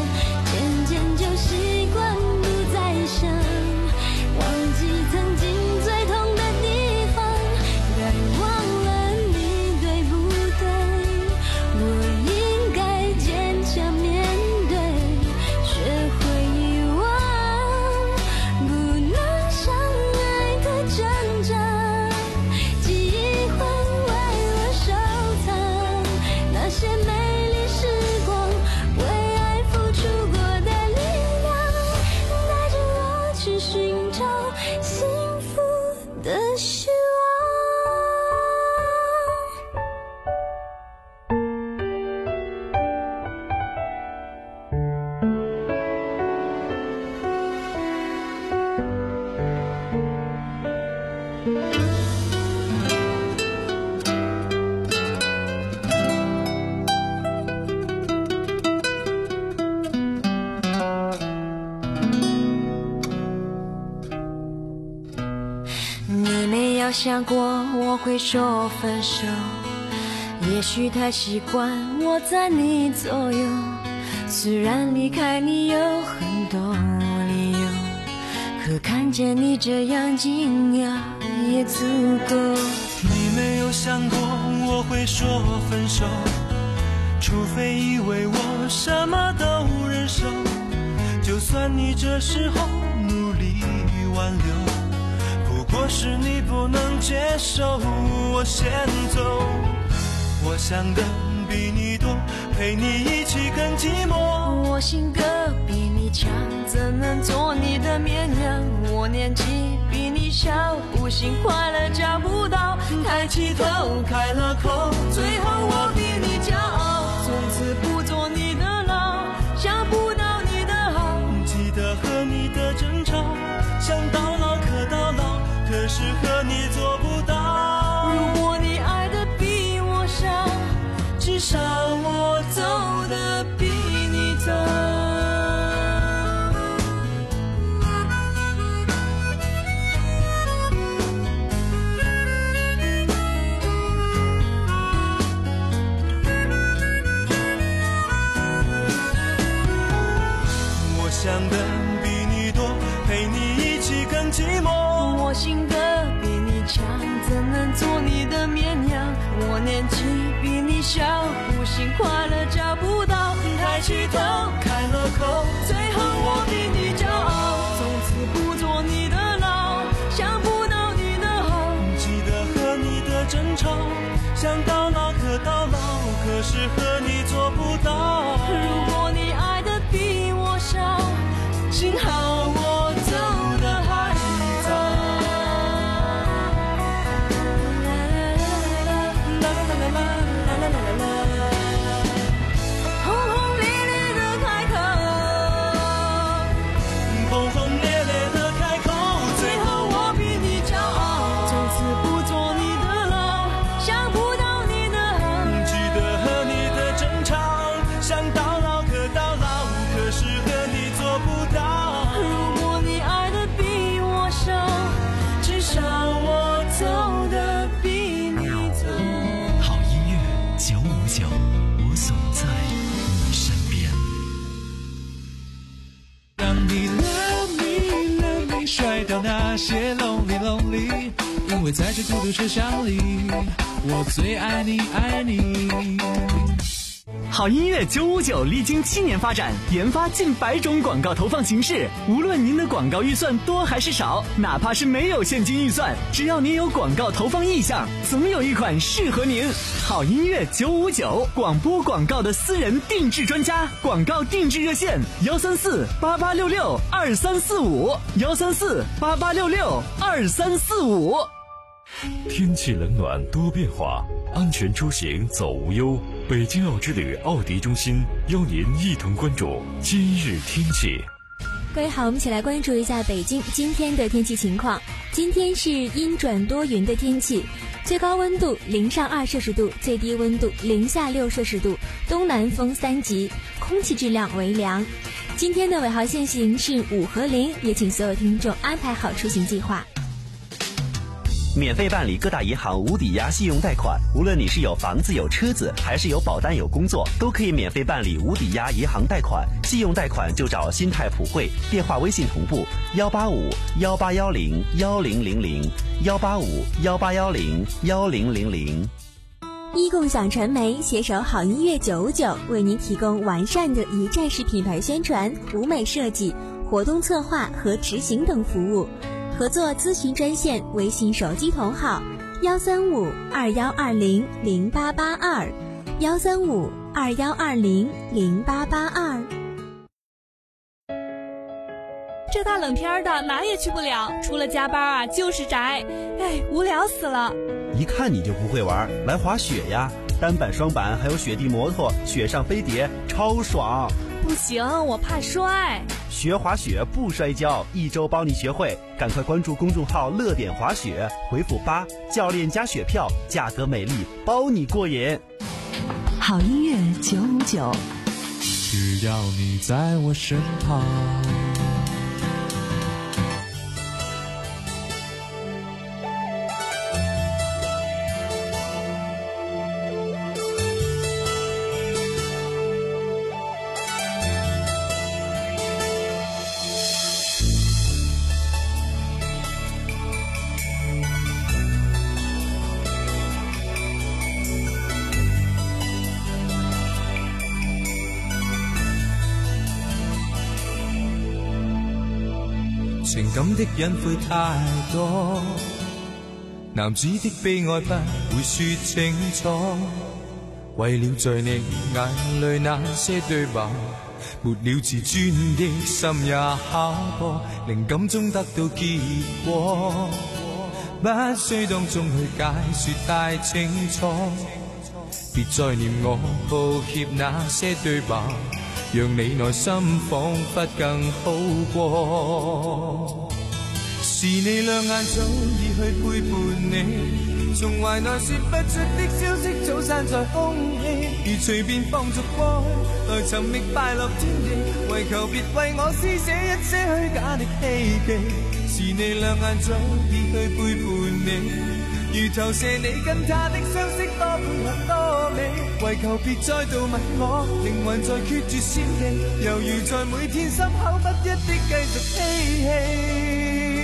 有想过我会说分手，也许太习惯我在你左右，虽然离开你有很多理由，可看见你这样惊讶也足够。 你没有想过我会说分手，除非以为我什么都忍受，就算你这时候努力挽留，不过是你不能接受我先走。我想的比你多，陪你一起更寂寞。 我性格比你强，怎能做你的绵羊？我年纪比你小，不信快乐找不到。抬起头，开了口，最后我比你骄傲。从此不做你的牢，想不到你的好。 记得和你的争吵，想到老可到老，可是和你做不到。 如果你爱的比我少，至少我走的比你早。 我想的比你多，陪你一起更寂寞。 我性格比你强，怎能做你的绵羊？我年纪比你小，不信快乐找不到。抬起头，开了口，最后我比你骄傲。从此不做你的牢，想不到你的好。 记得和你的争吵，想到老可到老，可是和你做不到。 如果你爱的比我少，幸好我走的还早。轰轰烈烈的开口， 轰轰烈烈的开口， 最后我比你骄傲。从此不做你的牢，想不到你的好。 记得和你的争吵，想到老可到老，可是和你做不到。 如果你爱的比我少，至少我走的比你早。 好音乐九五九，我总在你身边。 让你 love me love me 甩掉那些 lonely lonely， 因为在这孤独车厢里，我最爱你爱你。 好音乐九五九历经七年发展，研发近百种广告投放形式。无论您的广告预算多还是少，哪怕是没有现金预算，只要您有广告投放意向，总有一款适合您。好音乐九五九，广播广告的私人定制专家，广告定制热线：幺三四八八六六二三四五，幺三四八八六六二三四五。 天气冷暖多变化，安全出行走无忧。北京奥之旅奥迪中心邀您一同关注今日天气。 各位好，我们一起来关注一下北京今天的天气情况。今天是阴转多云的天气，最高温度零上二摄氏度，最低温度零下六摄氏度，东南风三级，空气质量为良。今天的尾号限行是五和零，也请所有听众安排好出行计划。 免费办理各大银行无抵押信用贷款，无论你是有房子有车子，还是有保单有工作，都可以免费办理无抵押银行贷款。信用贷款就找新泰普惠，电话微信同步幺八五幺八幺零幺零零零幺八五幺八幺零幺零零零。 一共享传媒携手好音乐九五九，为您提供完善的一站式品牌宣传、舞美设计、活动策划和执行等服务。合作咨询专线，微信手机同号幺三五二幺二零零八八二幺三五二幺二零零八八二。 这大冷天的哪也去不了，除了加班啊就是宅，哎，无聊死了。 一看你就不会玩，来滑雪呀，单板双板还有雪地摩托，雪上飞碟超爽。 不行，我怕摔。 学滑雪不摔跤，一周帮你学会，赶快关注公众号乐点滑雪，回复八，教练加雪票，价格美丽，包你过瘾。 好音乐九五九， 只要你在我身旁。 情感的隱晦太多，男子的悲哀不會說清楚，為了在你眼淚那些對白，沒了自尊的心也考過，靈感中得到結果，不需當中去解說太清楚，別再念我抱歉那些對白，讓你內心彷彿更好過。是你兩眼早已去背叛你，從懷內說不出的消息早散在空氣，如隨便放逐過去，來尋覓快樂天地，為求別為我施捨一些虛假的希冀。是你兩眼早已去背叛你，如投射你跟他的相識多配合多美，為求別再度吻我，靈魂在決絕閃避，猶如在每天心口不一的繼續嬉戲。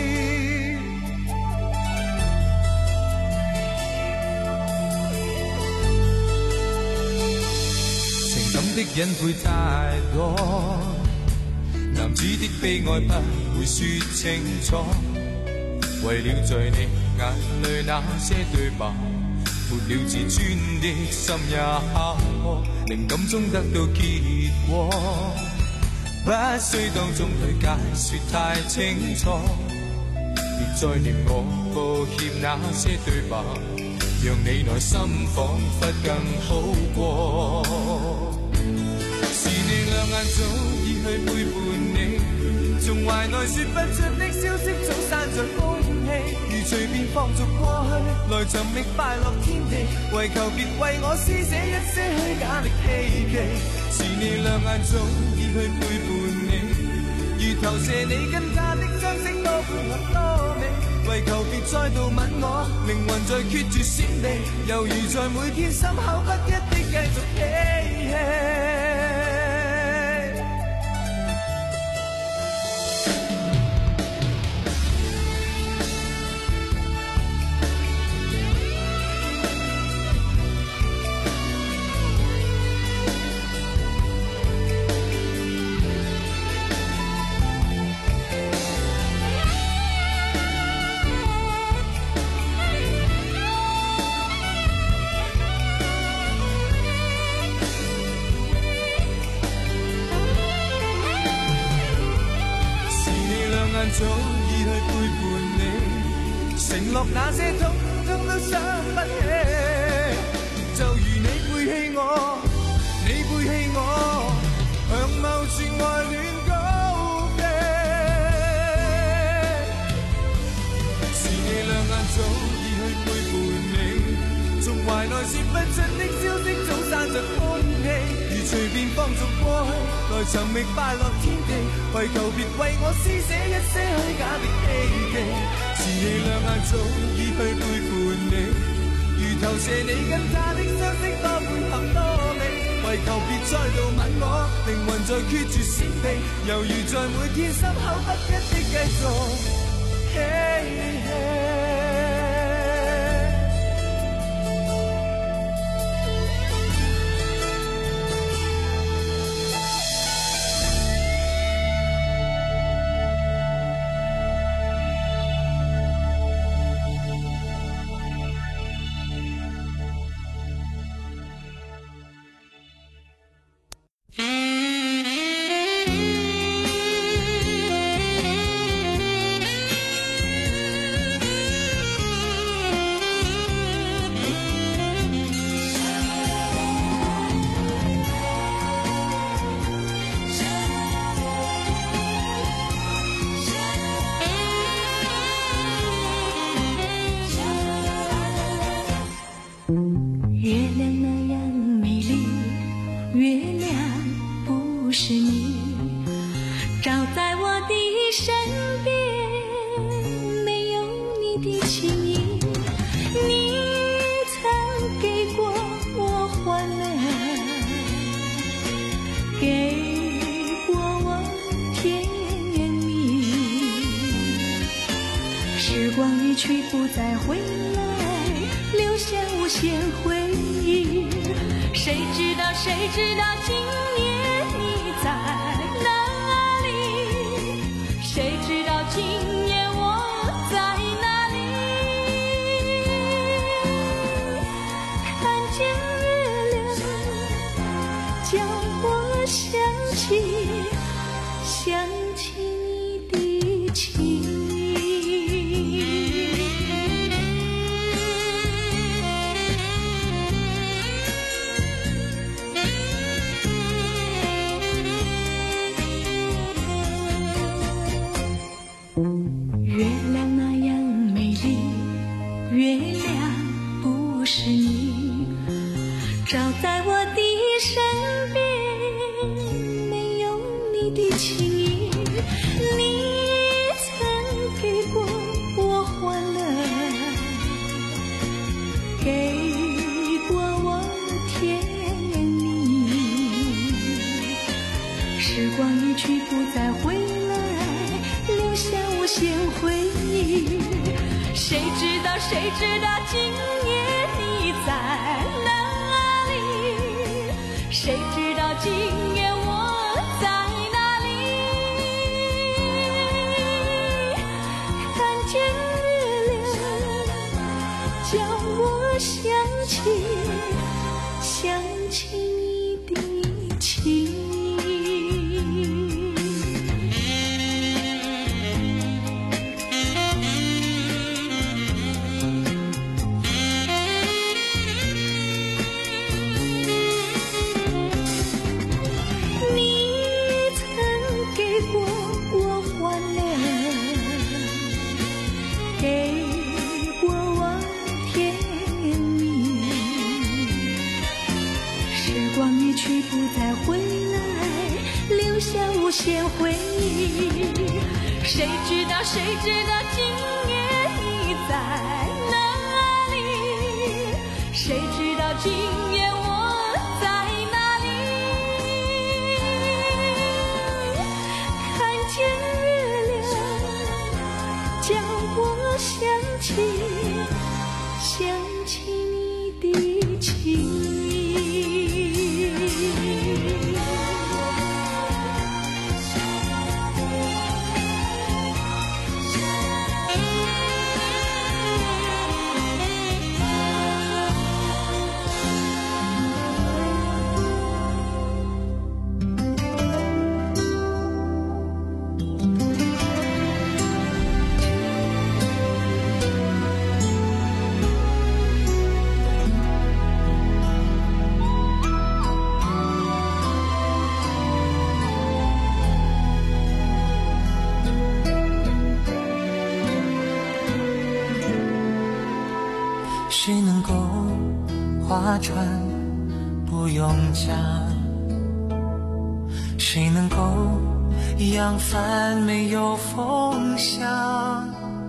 情感的隱晦太多，男子的悲哀不會說清楚，為了在你眼淚那些對白，沒了自尊的心也考過，靈感中得到結果，不需當中去解說太清楚，別再念我抱歉那些對白，讓你內心彷彿更好過。是你兩眼早已去背叛你，從懷內說不出的消息早散在空氣，如隨便放逐過去，來尋覓快樂天地，為求別為我施捨一些虛假的希冀。是你兩眼早已去背叛你，如投射你跟他的相識多配合多美，為求別再度吻我，靈魂在決絕閃避，猶如在每天心口不一的繼續嬉戲。早已去背叛你，承諾那些通通都想不起，就如你背棄我，你背棄我，向某處愛戀高飛。是你兩眼早已去背叛你，從懷內說不出的消息早散在空氣，如隨便放逐過去，來尋覓快樂天地，為求別為我施捨一些虛假的希冀。是你兩眼早已去背叛你，如投射你跟他的相識多配合多美，為求別再度吻我，靈魂在決絕閃避，猶如在每天心口不一的繼續嬉戲。 不再回来，留下无限回忆。谁知道，谁知道今夜你在哪里？谁知道今叫我想起想起你的情。月亮那样美丽，月亮不是你，照在我的身边，没有你的情意。你曾给过我欢乐，给过我甜蜜，时光一去不再回来，留下无限回忆。谁知道谁知道今夜你在哪里？谁知道今夜我在哪里？看见月亮叫我想起想起你的情。无限回忆，谁知道谁知道今夜你在哪里？谁知道今夜我在哪里？看见月亮叫我想起想起你的情。 谁能够划船不用桨？谁能够扬帆没有风向？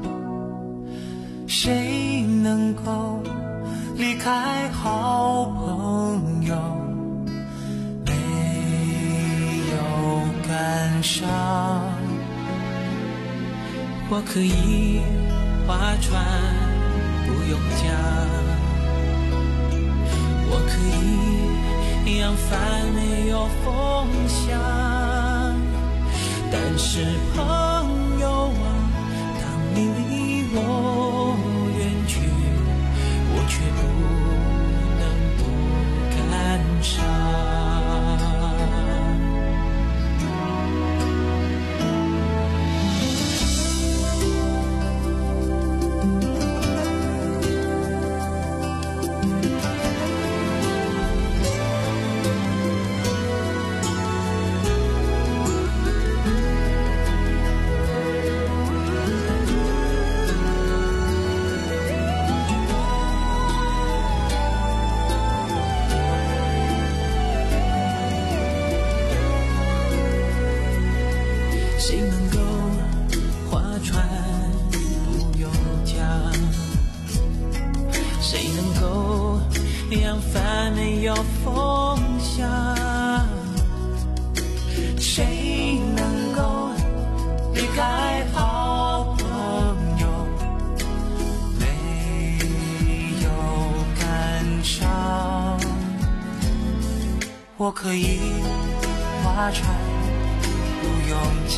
谁能够离开好朋友没有感伤？我可以划船不用桨，我可以扬帆没有风向，但是朋友啊，当你离我远去，我却不能不感伤。谁能够划船不用桨？谁能够扬帆没有风向？谁能够离开好朋友没有感伤？我可以划船不用桨，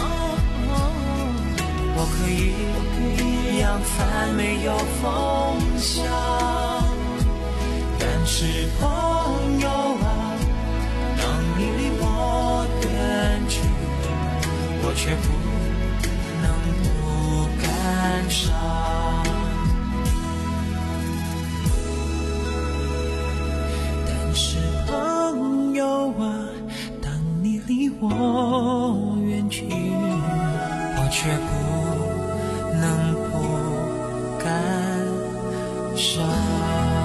我可以扬帆没有风向，但是朋友啊， 却不能不感伤。但是朋友啊，当你离我远去，我却不能不感伤。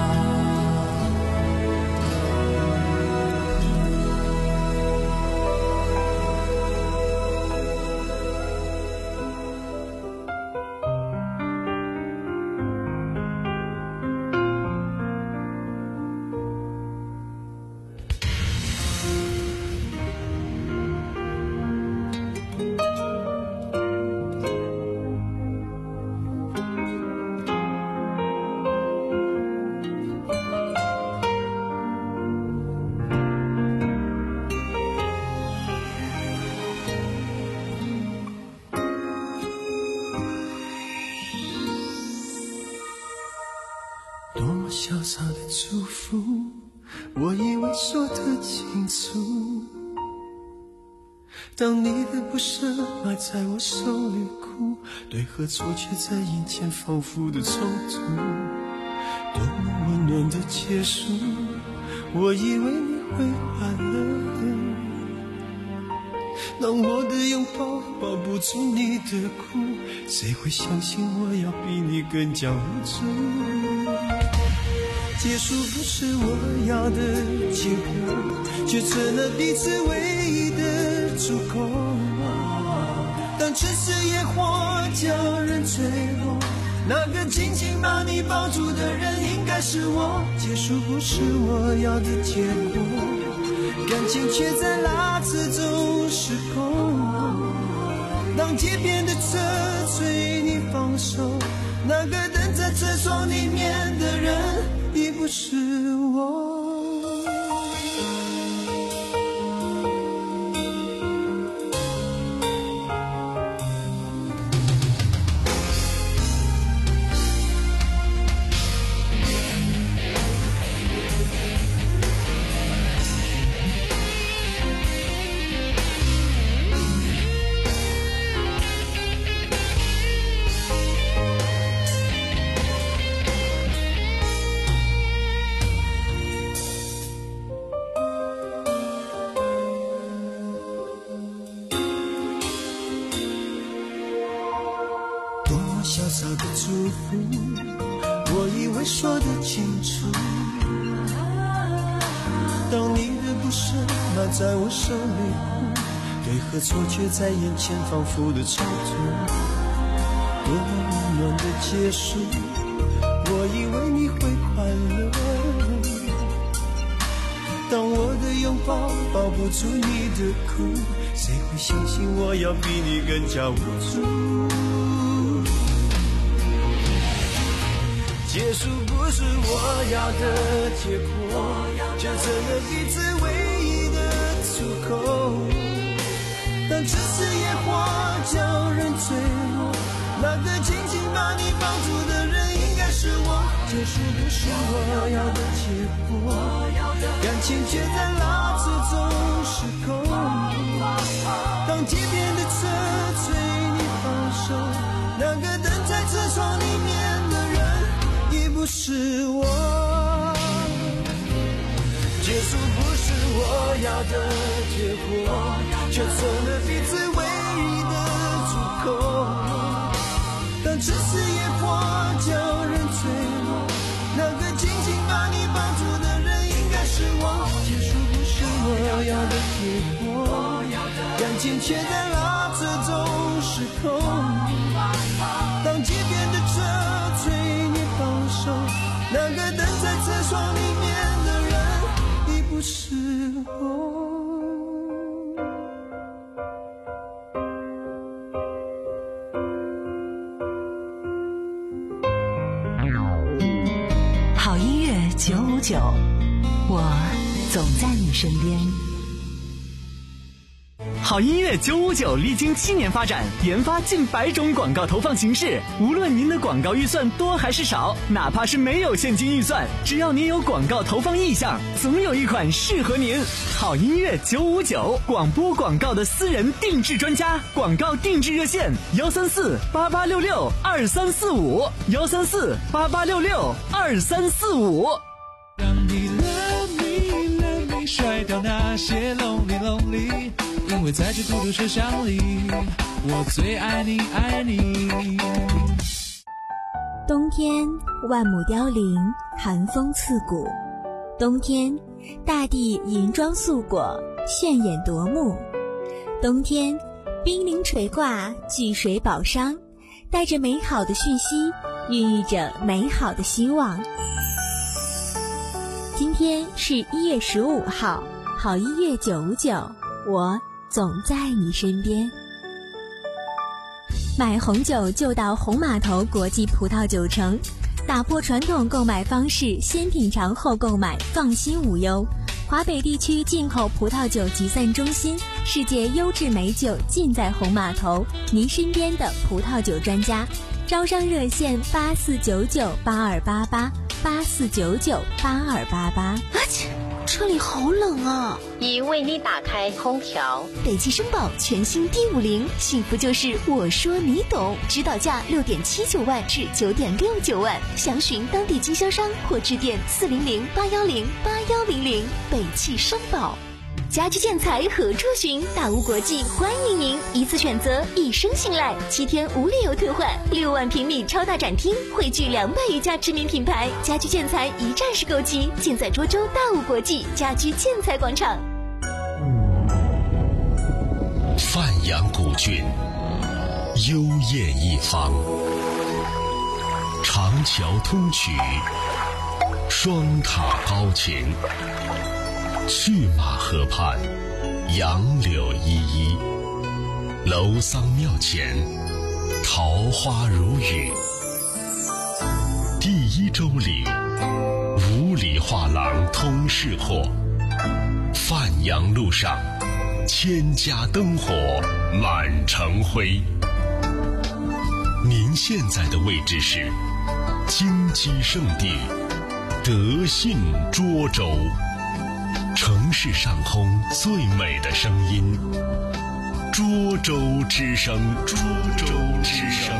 潇洒的祝福，我以为说得清楚，当你的不舍埋在我手里哭，对和错却在眼前反复的冲突，多么温暖的结束，我以为你会快乐，当我的拥抱抱不住你的哭，谁会相信我要比你更加无助。结束不是我要的结果，却成了彼此唯一的出口。当城市野火叫人坠落，那个紧紧把你抱住的人应该是我。结束不是我要的结果，感情却在拉扯中失控。当街边的车催你放手，那个等在车窗里面的人已不是我。潇洒的祝福，我以为说得清楚，当你的不舍埋在我手里哭，对和错却在眼前反复的冲突，多么温暖的结束，我以为你会快乐，当我的拥抱抱不住你的哭，谁会相信我要比你更加无助。结束不是我要的结果，却成了彼此唯一的出口。当城市野火叫人坠落，那个紧紧把你抱住的人应该是我。结束不是我要的结果，感情却在拉扯中失控。当街边的车催你放手，那个等在车窗里面的人已不是我。结束不是我要的结果，却成了彼此唯一的出口。当城市野火叫人坠落，那个紧紧把你抱住的人应该是我。结束不是我要的结果，感情却在拉扯中失控。当街边的车催你放手，那个等在车窗里面的人已不是我。 好音乐九五九，我总在你身边。 好好音乐九五九历经七年发展，研发近百种广告投放形式。无论您的广告预算多还是少，哪怕是没有现金预算，只要您有广告投放意向，总有一款适合您。好音乐九五九，广播广告的私人定制专家，广告定制热线：幺三四八八六六二三四五，幺三四八八六六二三四五。 让你 love me love me 甩掉那些 lonely lonely， 因为在这孤独车厢里，我最爱你爱你。 冬天万亩凋零，寒风刺骨。冬天大地银装素裹，炫眼夺目。冬天冰凌垂挂，巨水宝商，带着美好的讯息，孕育着美好的希望。今天是一月十五号，好音乐九五九，我总在你身边。买红酒就到红码头国际葡萄酒城，打破传统购买方式，先品尝后购买，放心无忧。华北地区进口葡萄酒集散中心，世界优质美酒尽在红码头，您身边的葡萄酒专家。招商热线八四九九八二八八八四九九八二八八。 啊切，车里好冷啊！ 已为你打开空调。 北汽绅宝全新 D 五零，幸福就是我说你懂，指导价六点七九万至九点六九万，详询当地经销商或致电四零零八幺零八幺零零。北汽绅宝。家居建材何处寻？大屋国际欢迎您，一次选择，一生信赖，七天无理由退换，六万平米超大展厅，汇聚两百余家知名品牌，家居建材一站式购齐，尽在涿州大屋国际家居建材广场。 范阳古郡，幽艳一方，长桥通衢，双塔高擎。去马河畔，杨柳依依，楼桑庙前，桃花如雨。第一周里，五里画廊通市货，范阳路上，千家灯火满城辉。您现在的位置是金鸡圣地，德信涿州。城市上空最美的声音，涿州之声，涿州之声。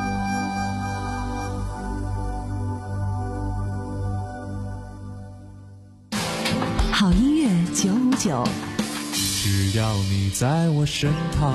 好音乐九五九， 只要你在我身旁。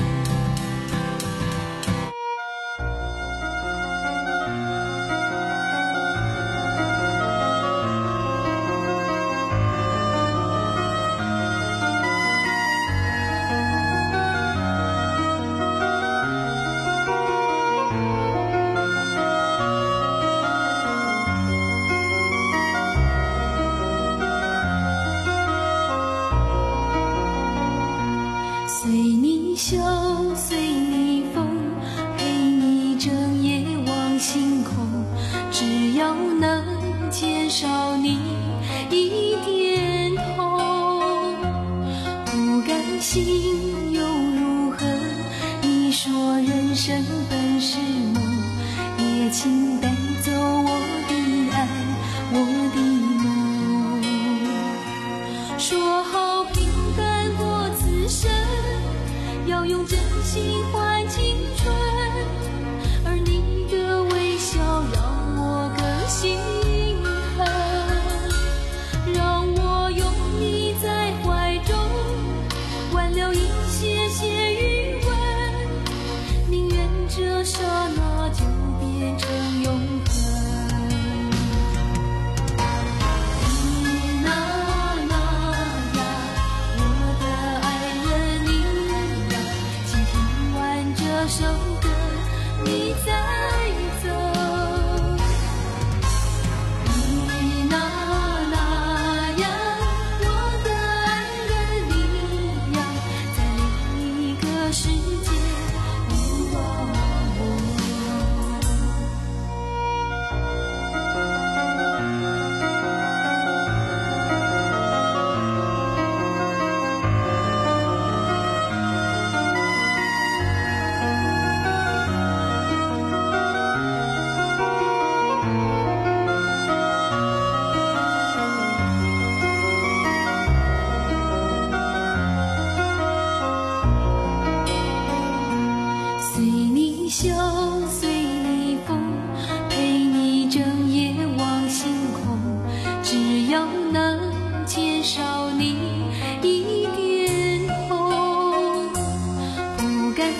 随你笑，随你疯，陪你整夜望星空。只要能减少你一点痛，不甘心又如何？你说人生本是梦，也请带走我的爱，我的梦。说好平淡过此生，要用真心换青春，而你的微笑让我更心疼，让我拥你在怀中，挽留一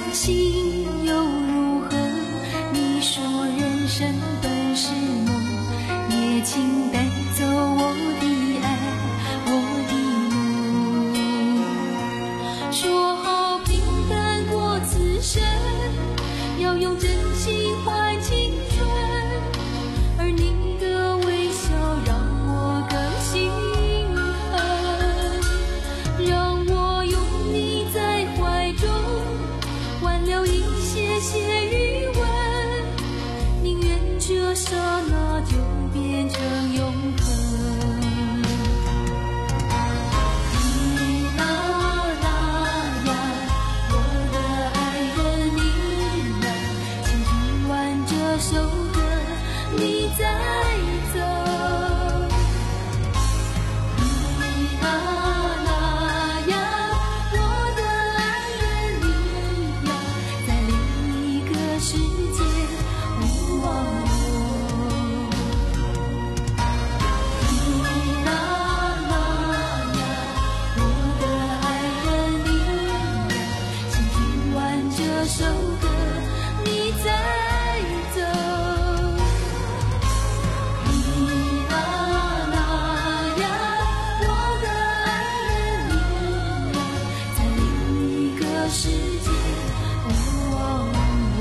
心又如何？你说人生本是梦，也请带走我的爱，我的梦。说好平淡过此生，要用真心换青春，而你的微笑让我更心疼，让我拥你在怀中，挽留一些些余温，宁愿这刹那就变成永恒。啦啦呀，我的爱人你呀，请听完这首歌，你再走。啦啦呀，我的爱人你呀，在另一个世界勿忘我。啦啦呀，我的爱人你呀，请听完这首歌，你再走。啦啦呀，我的爱人你呀，在另一个世界勿忘我。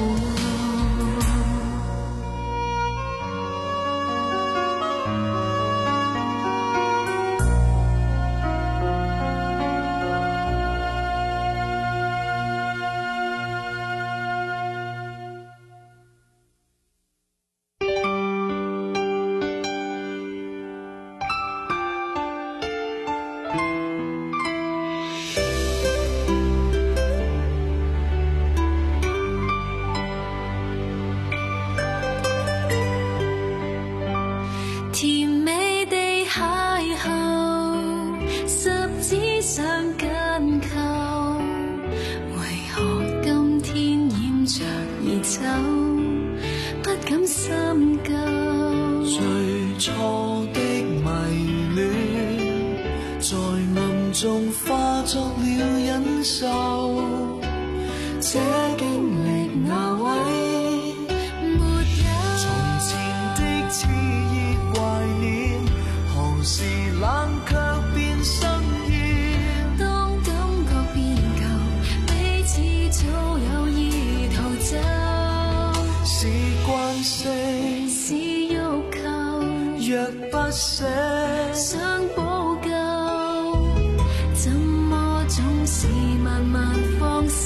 甜美地邂逅，十指相緊扣，為何今天掩着而走，不敢深究。 最初的迷戀，在暗中化作了忍受，這經歷哪位沒有從前的熾熱懷念，何時冷卻變生厭？ 當感覺變舊，彼此早有意逃走， 是慣性， 是欲求， 若不捨， 想補救，怎麼總是慢慢放手？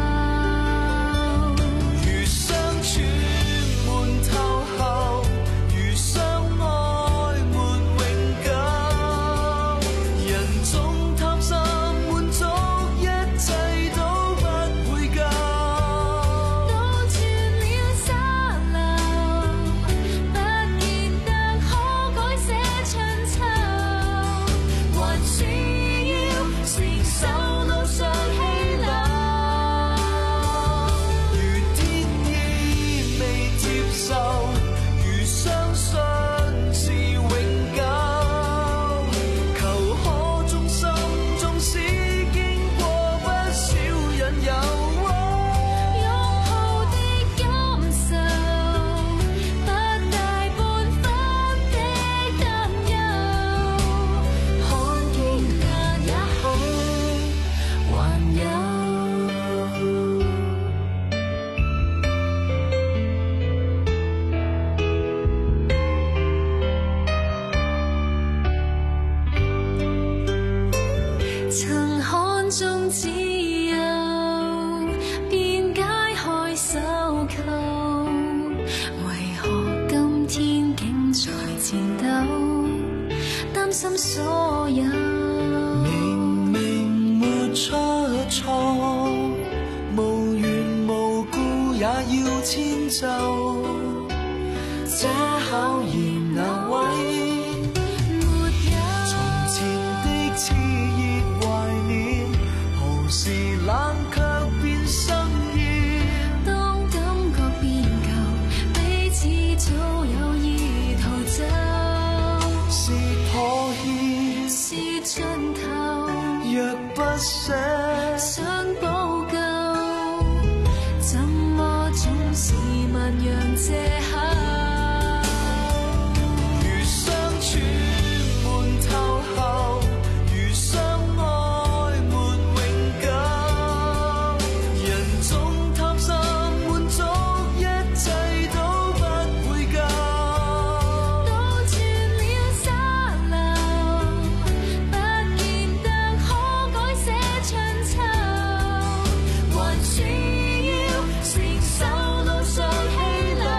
如相處悶透後，如相愛沒永久，人總貪心滿足，一切都不會夠。 倒轉了沙漏，不見得可改寫春秋，還是要承受路上氣流。 如天意未接受，如相信是永久，求可衷心，縱使經過不少引誘。 擁抱的感受，不帶半分的擔憂，看見但也好，還有。曾看中自由，便解開手扣，為何今天竟在戰鬥？擔心所有明明沒出錯，無緣無故也要遷就，這考驗哪位？從前的熾熱懷念，何時冷卻變生厭？ 當感覺變舊，彼此早有意逃走， 是妥協， 是盡頭， 若不捨， 想補救， 借口。 遇上全門透後，遇上愛沒永久，人總貪心滿足，一切都不會夠。 倒轉了沙漏，不見得可改寫春秋，還是要承受路上氣流。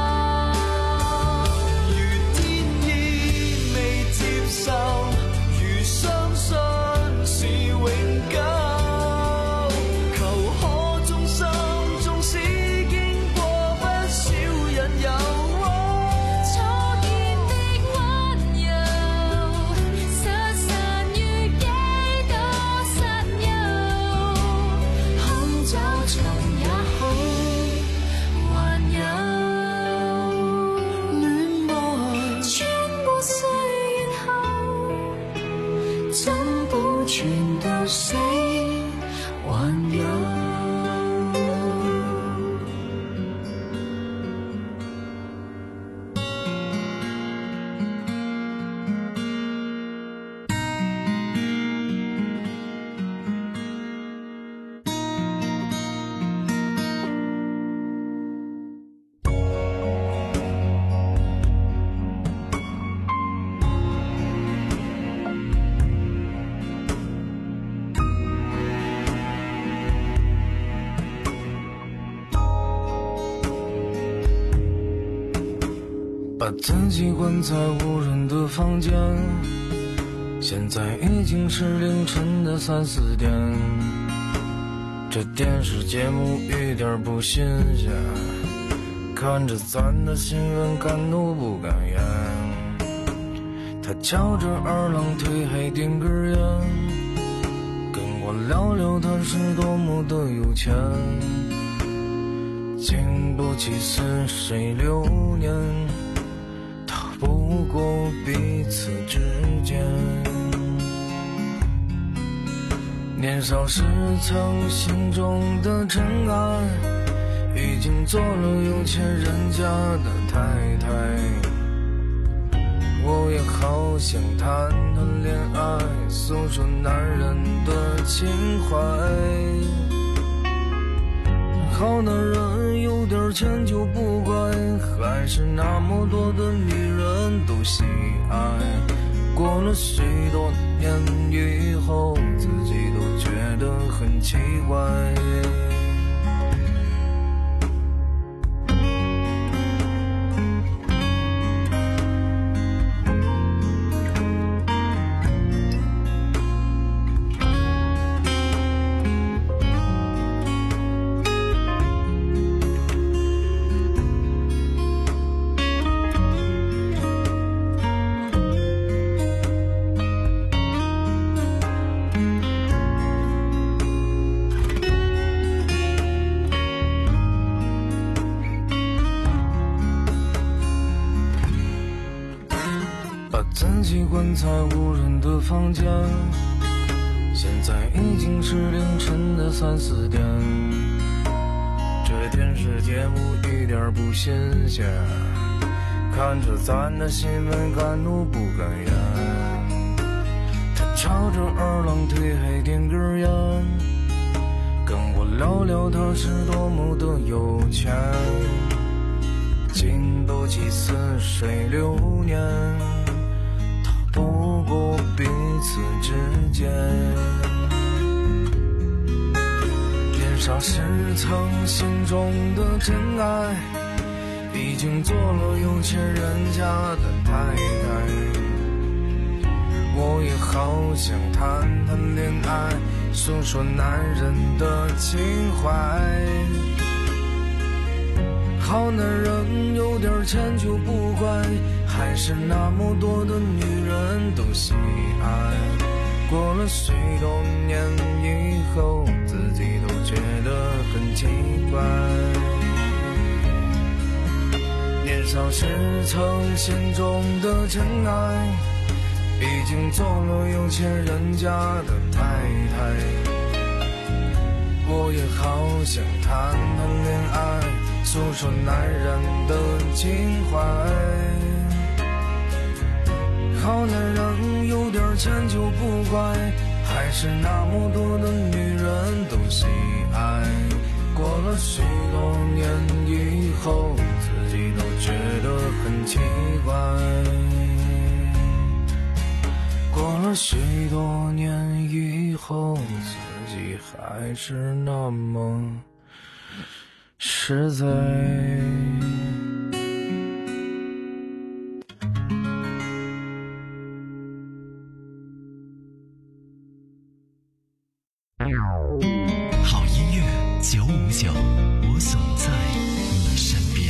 如天意未接受，如相信是永久，求可忠心，縱使經過不少引誘。 初見的溫柔，失散於幾多失憂。看找尋也好，還有戀愛。穿過歲月後，怎保存到死還有。 把自己关在无人的房间，现在已经是凌晨的三四点。这电视节目一点不新鲜，看着咱的新闻敢怒不敢言。他翘着二郎腿还点根烟，跟我聊聊他是多么的有钱，经不起似水流年，不过彼此之间。年少时曾心中的真爱，已经做了有钱人家的太太。我也好想谈谈恋爱，诉说男人的情怀。好男人有点钱就不乖，还是那么多的女人都喜爱。过了许多年以后，自己都觉得很奇怪。自己关在无人的房间，现在已经是凌晨的三四点。这电视节目一点不新鲜，看着咱的新闻敢怒不敢言。他翘着二郎腿还点根烟，跟我聊聊他是多么的有钱，经不起似水流年，不过彼此之间。年少时曾心中的真爱，已经做了有钱人家的太太。我也好想谈谈恋爱，诉说男人的情怀。好男人有点钱就不乖，还是那么多的女人都喜爱。过了许多年以后，自己都觉得很奇怪。年少时曾心中的真爱，已经做了有钱人家的太太。我也好想谈谈恋爱， 诉说男人的情怀。好男人有点钱就不乖，还是那么多的女人都喜爱。过了许多年以后，自己都觉得很奇怪。过了许多年以后，自己还是那么实在。 好音乐九五九，我总在你身边。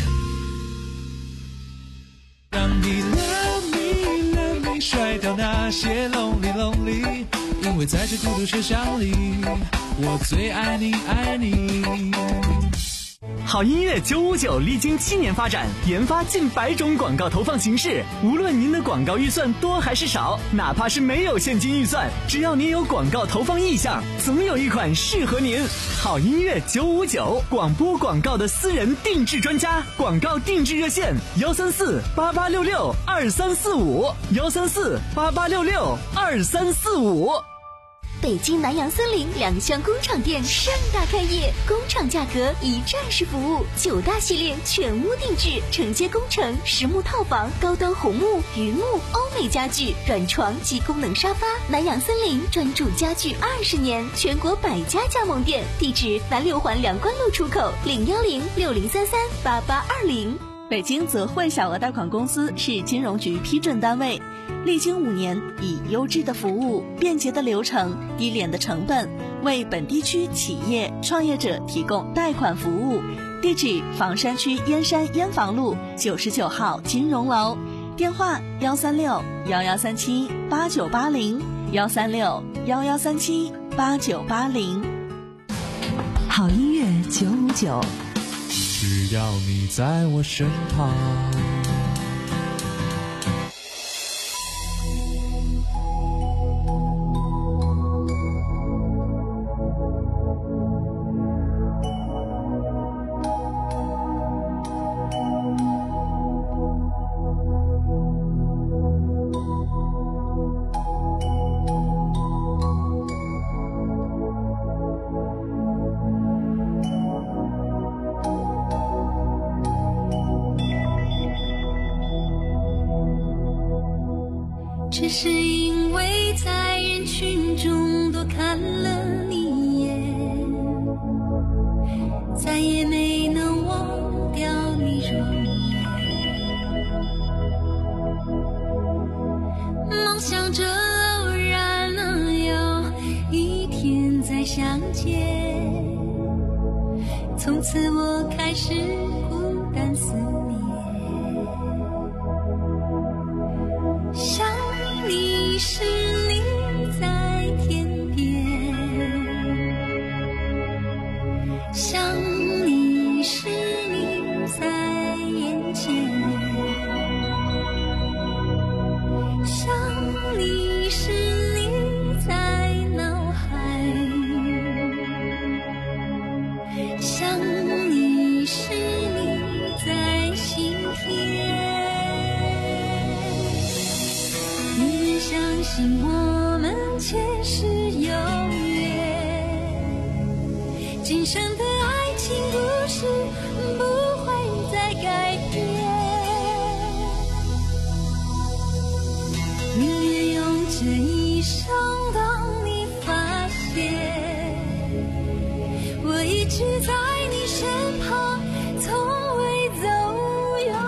让你 love me love me 甩掉那些 lonely lonely， 因为在这孤独车厢里，我最爱你爱你。 好音乐九五九历经七年发展，研发近百种广告投放形式。无论您的广告预算多还是少，哪怕是没有现金预算，只要您有广告投放意向，总有一款适合您。好音乐九五九，广播广告的私人定制专家，广告定制热线幺三四八八六六二三四五幺三四八八六六二三四五。 北京南洋森林两厢工厂店盛大开业，工厂价格一站式服务，九大系列全屋定制，承接工程、实木套房、高端红木、榆木、欧美家具、软床及功能沙发。南洋森林专注家具二十年，全国百家加盟店，地址南六环梁关路出口，零幺零六零三三八八二零。 北京泽惠小额贷款公司是金融局批准单位，历经五年，以优质的服务、便捷的流程、低廉的成本，为本地区企业创业者提供贷款服务。地址：房山区燕山燕房路九十九号金融楼，电话：幺三六幺幺三七八九八零幺三六幺幺三七八九八零。 好音乐九五九， 只要你在我身旁。 只是因为在人群中多看了你一眼，再也没能忘掉你容颜。梦想着偶然能有一天再相见，从此我开始孤单思念。想你是你在天边，想你是你在眼前，想你是你在脑海，想你是你在心田。相信我们前世有缘，今生的爱情故事不会再改变。宁愿用这一生等你发现，我一直在你身旁，从未走远。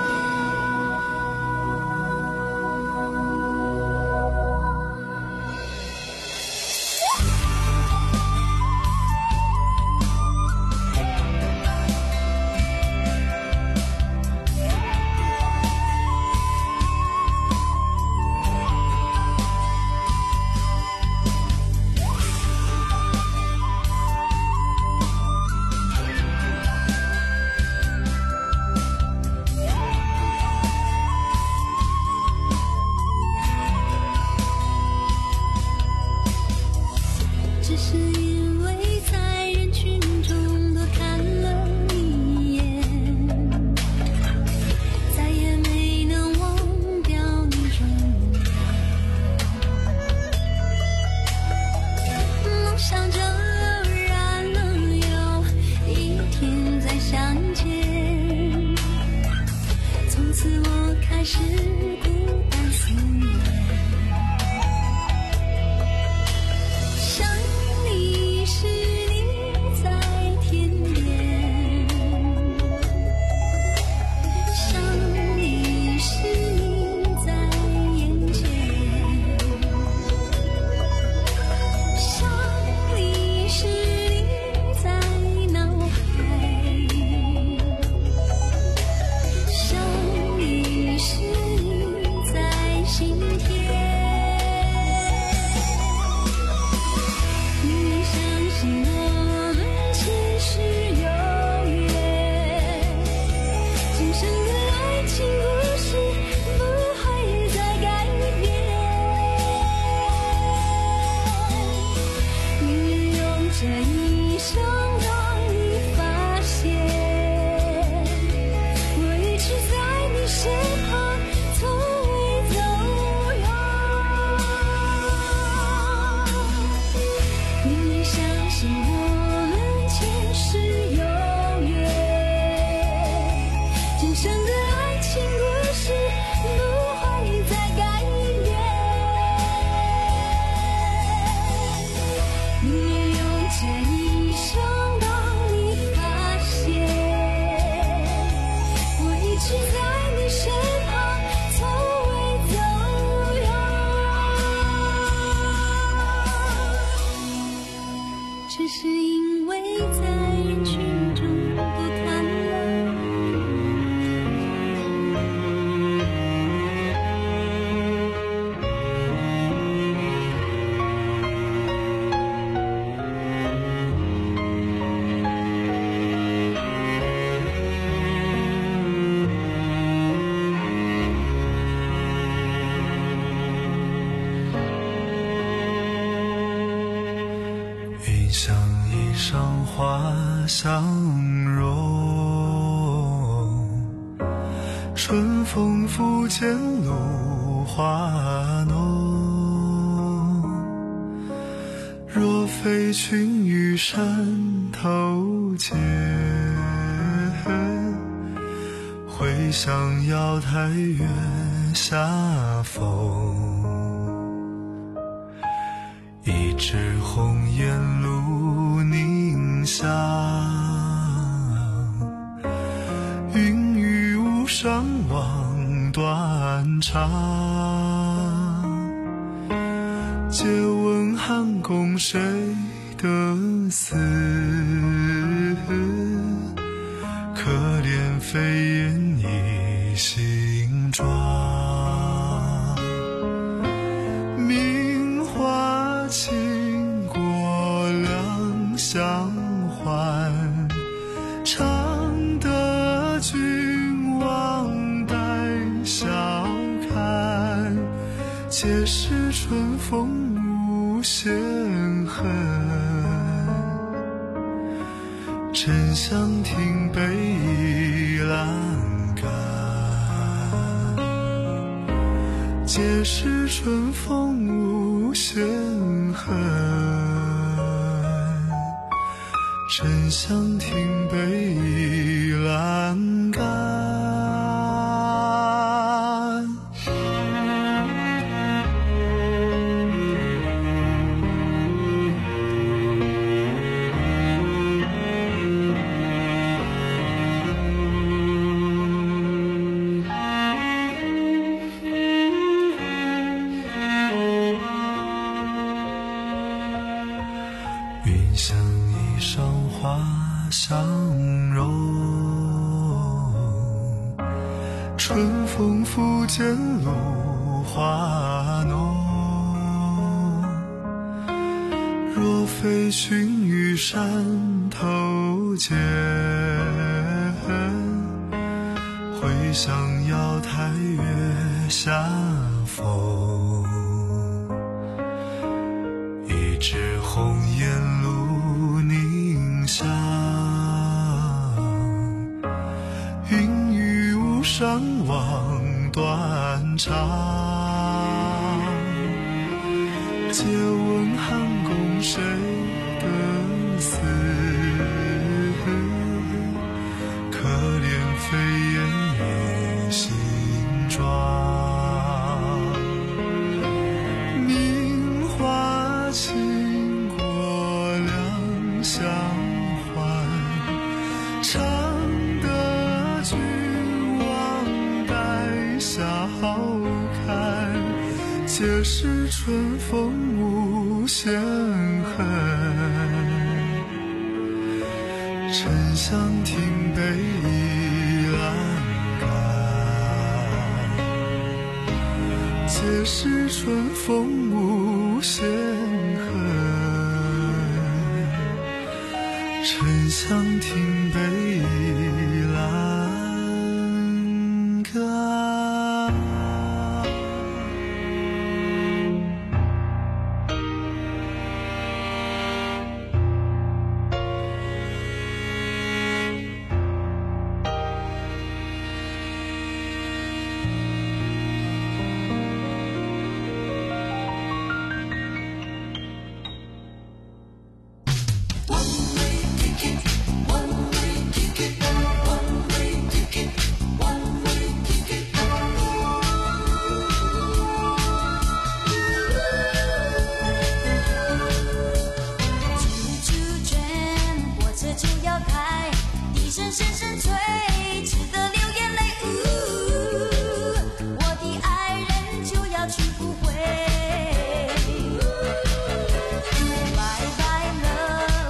只是因为在人群中不看了。 云像衣裳花相融，春风拂槛露华浓。若非群玉山头见，会向瑶台月下逢。一枝红颜露凝香，云雨巫山望断肠。借问汉宫谁得似？可怜飞燕倚新妆。名花倾国两相还，常得君王带笑看。皆是春风无限恨，沉香亭北倚栏杆。皆是春风无限恨，沉香亭北倚栏杆。云像衣裳花相融，春风拂槛露华浓。若非群玉山头见，会向瑶台月下逢。一枝红颜露凝香，云雨巫山望断肠。借问汉宫谁得似？可怜飞燕倚新妆。名花倾国两相还，常得君王带笑看。皆是春风无限恨，沉香亭北倚栏杆。皆是春风无限恨，沉香亭北倚栏杆。 拜拜了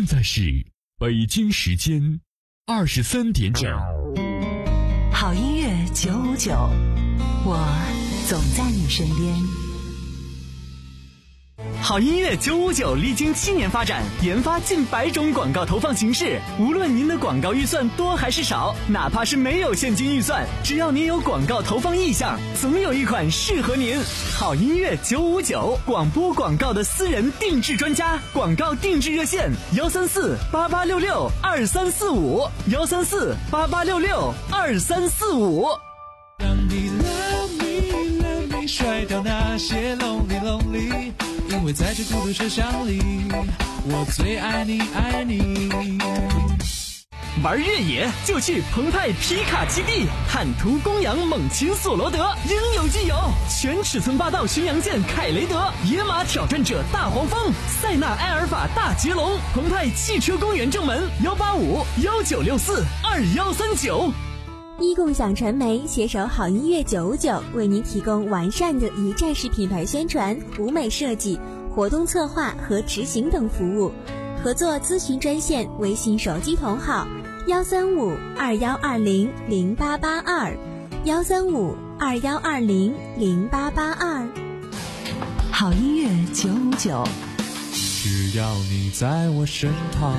在是北京时间二十三点整。 好音乐九五九，我总在你身边。 好音乐九五九历经七年发展，研发近百种广告投放形式。无论您的广告预算多还是少，哪怕是没有现金预算，只要您有广告投放意向，总有一款适合您。好音乐九五九，广播广告的私人定制专家，广告定制热线：幺三四八八六六二三四五，幺三四八八六六二三四五。 让你 love me love me， 甩掉那些 lonely lonely。因为在这孤独车厢里，我最爱你爱你。 玩越野就去澎湃皮卡基地，坦途公羊猛禽索罗德，应有尽有。全尺寸霸道巡洋舰凯雷德，野马挑战者大黄蜂，塞纳埃尔法大捷龙。澎湃汽车公园正门：幺八五幺九六四二幺三九。 一共享传媒携手好音乐九五九，为您提供完善的一站式品牌宣传、舞美设计、活动策划和执行等服务。合作咨询专线：微信手机同号幺三五二幺二零零八八二，幺三五二幺二零零八八二。 好音乐九五九， 只要你在我身旁。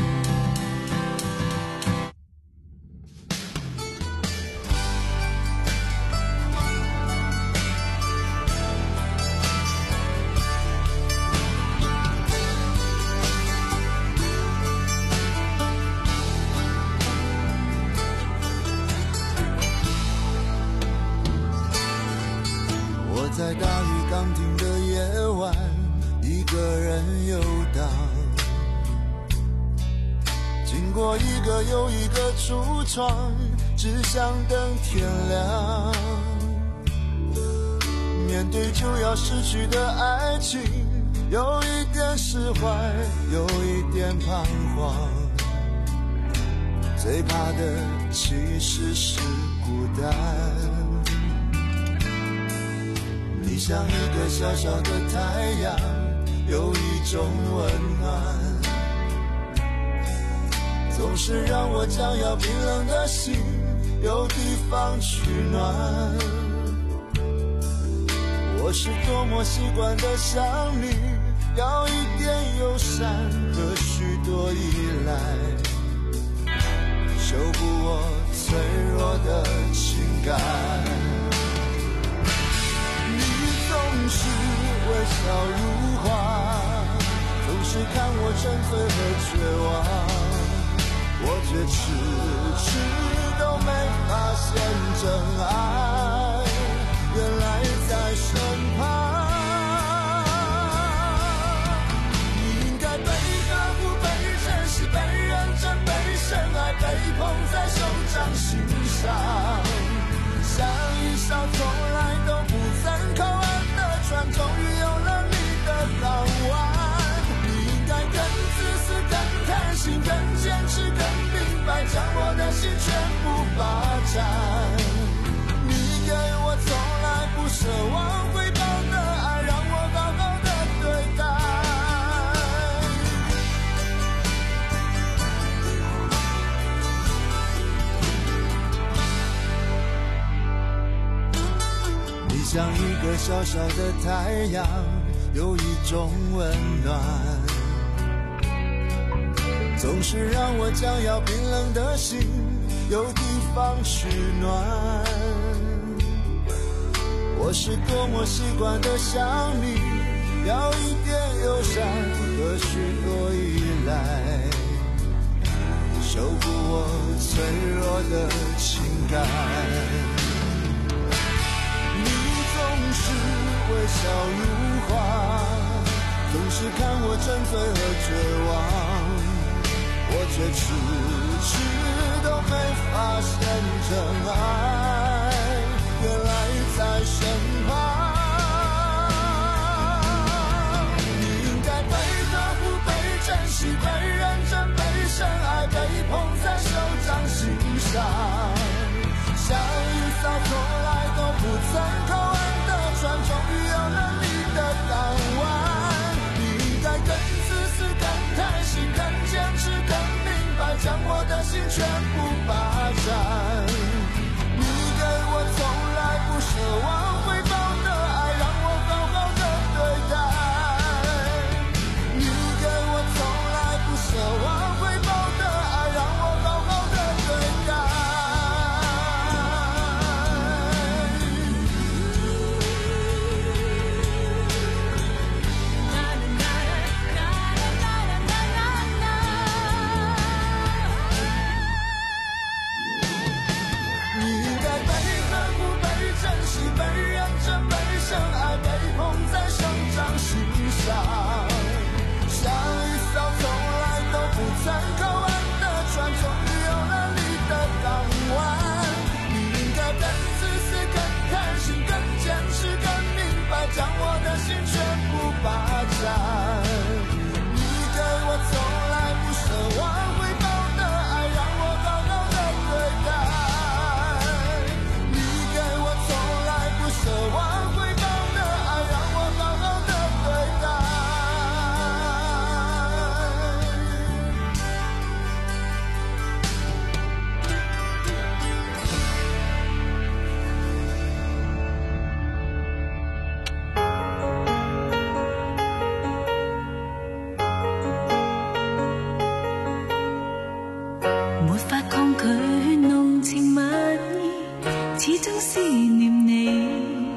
在大雨刚停的夜晚，一个人游荡，经过一个又一个橱窗，只想等天亮。面对就要失去的爱情，有一点释怀，有一点彷徨。最怕的其实是孤单。你像一个小小的太阳，有一种温暖，总是让我将要冰冷的心有地方取暖。我是多么习惯的想你，要一点友善和许多依赖，修补我脆弱的情感。总是微笑如花，总是看我沉醉和绝望，我却迟迟都没发现真爱原来在身旁。你应该被呵护、被珍惜、被认真、被深爱、被捧在手掌心上，像一艘从来都不曾靠岸船，终于有了你的港湾。你应该更自私、更贪心、更坚持、更明白，将我的心全部霸占。你给我从来不奢望回报的爱，让我好好的对待。你像一个小小的太阳，有一种温暖，总是让我将要冰冷的心有地方取暖。我是多么习惯的想你，要一点友善和许多依赖，修补我脆弱的情感。总是微笑如花，总是看我沉醉和绝望，我却迟迟都没发现真爱原来在身旁。你应该被呵护、被珍惜、被认真、被深爱、被捧在手掌心上，像一艘从来都不曾靠岸船，终于有了你的港湾。你应该更自私、更贪心、更坚上，像一艘从来都不曾靠岸的船，终于有了你的港湾。你应该更自私、更贪心、更坚持、更明白，将我的心全部霸占。你给我从来不奢望回报的爱，让我高高的对待。你给我从来不奢望回报的爱，让我高高的对待。 沒法抗拒濃情蜜意，始終思念你，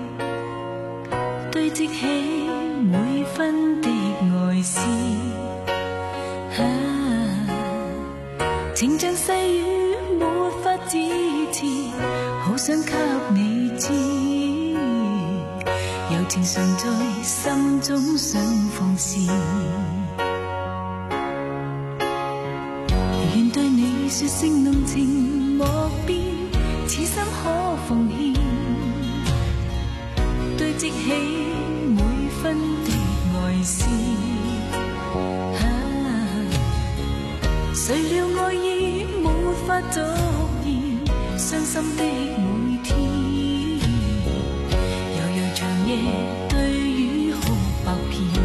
堆積起每分的愛思。啊，情像細雨沒法支持，好想給你知，柔情常在心中想放肆。願對你說聲濃情莫變，此心可奉獻，堆積起每分的愛思。啊，誰料愛意沒法續言，傷心的每天，悠悠長夜對雨哭百遍，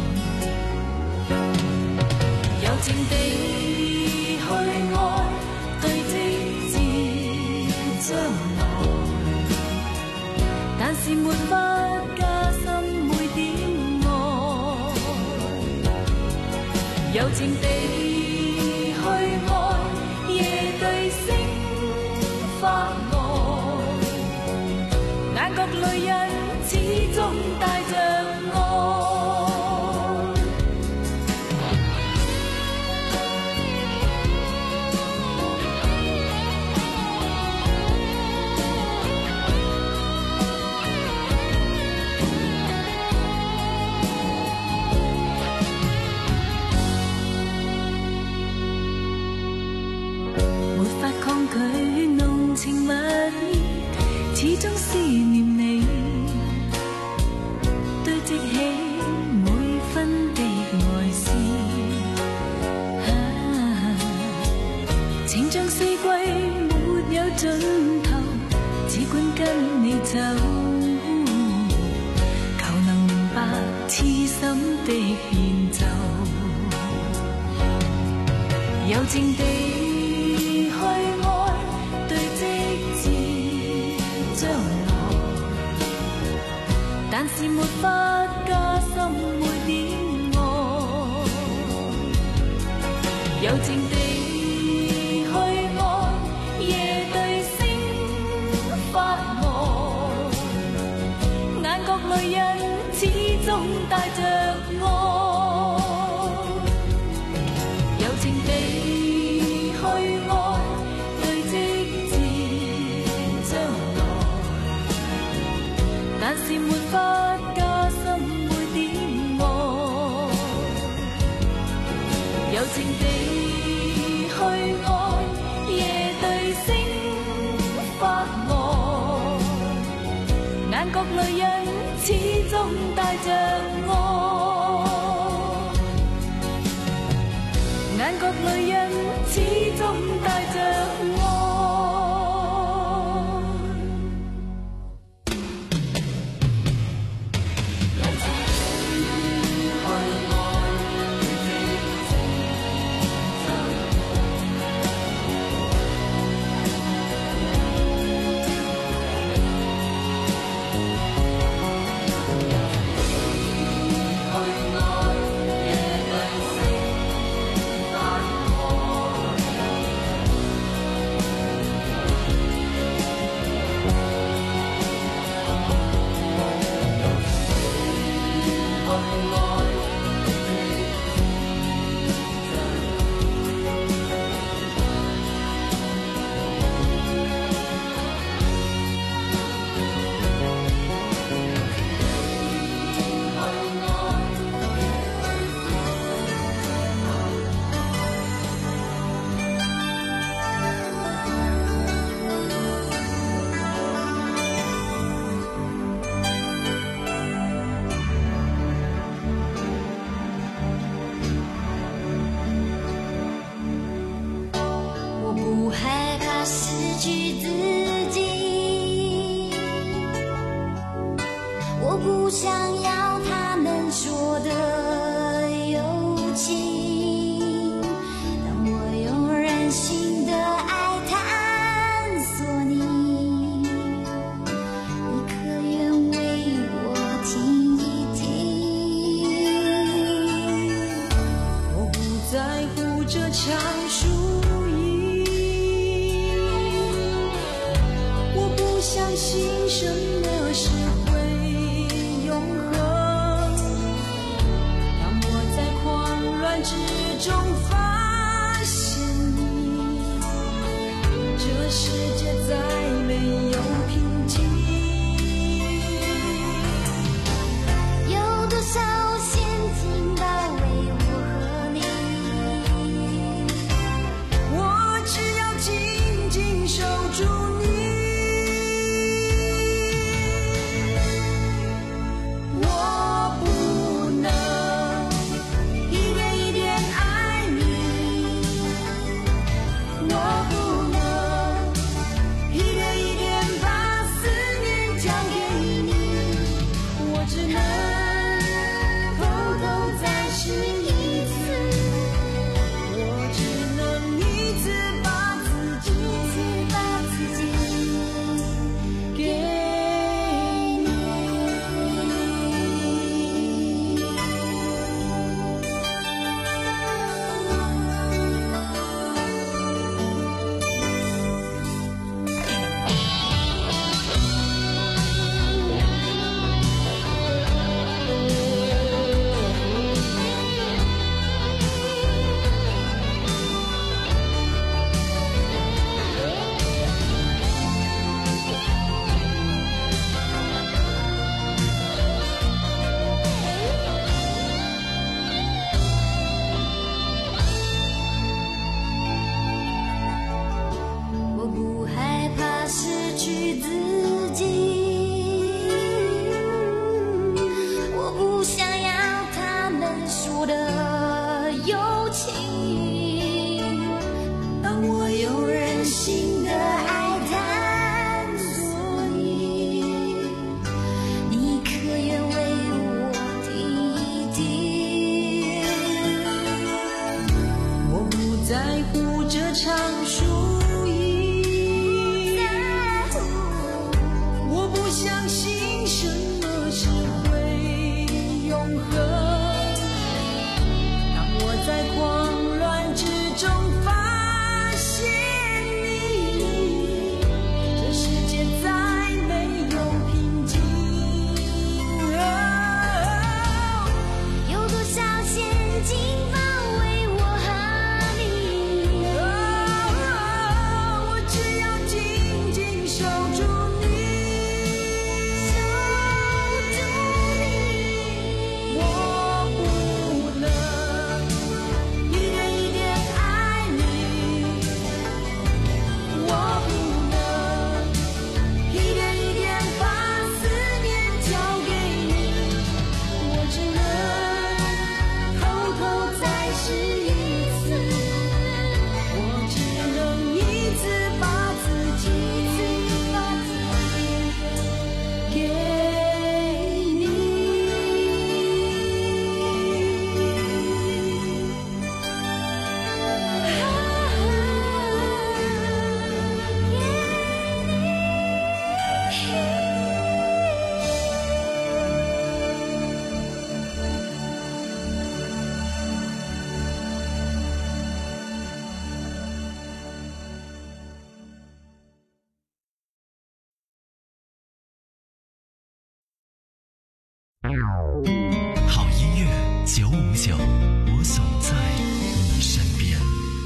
柔情地去愛，對直至將來，但是沒法加深每點愛。柔情地去愛，夜對星發呆，眼角淚印始終帶着愛。佢濃情蜜意，始終思念你，堆積起每分的愛思。啊，情像四季沒有盡頭，只管跟你走，求能明白痴心的變奏，柔情地去愛，對直至將來，但是沒法加深每點愛。柔情地去愛，夜對星發呆，眼角淚印始終帶着愛。柔情地去愛，對直至將來，但是沒法加深每點愛。柔情地去愛，夜對星發呆，眼角淚印始終帶着愛。眼角淚印始終帶着愛。 不想要他们说的有情，当我用任性的爱探索你，你可愿为我听一听？ 我不在乎这场输赢，我不相信什么是会永恒。当我在狂乱之中发现你，这世界再没有平静。 有多少陷阱包围我和你， 我只要紧紧守住你。我不能一点一点爱你，我不能一点一点把思念交给你，我只能偷偷再试一次，我只能一次把自己一次把自己给你。 我不害怕失去自己，我不想要他们说的有情， 当我用任性的爱探索你， 你可愿为我听一听？ 我不在乎这场输赢，我不相信什么是会永恒。当我在狂乱之中发现你，这世界再没有平静。 有多少陷阱包围我和你， 我只要紧紧守住你， 守住你， 我不能一点一点爱你，我不能一点一点把思念交给你，我只能偷偷再试一次，我只能一次把自己给你。 好音乐九五九，我总在你身边。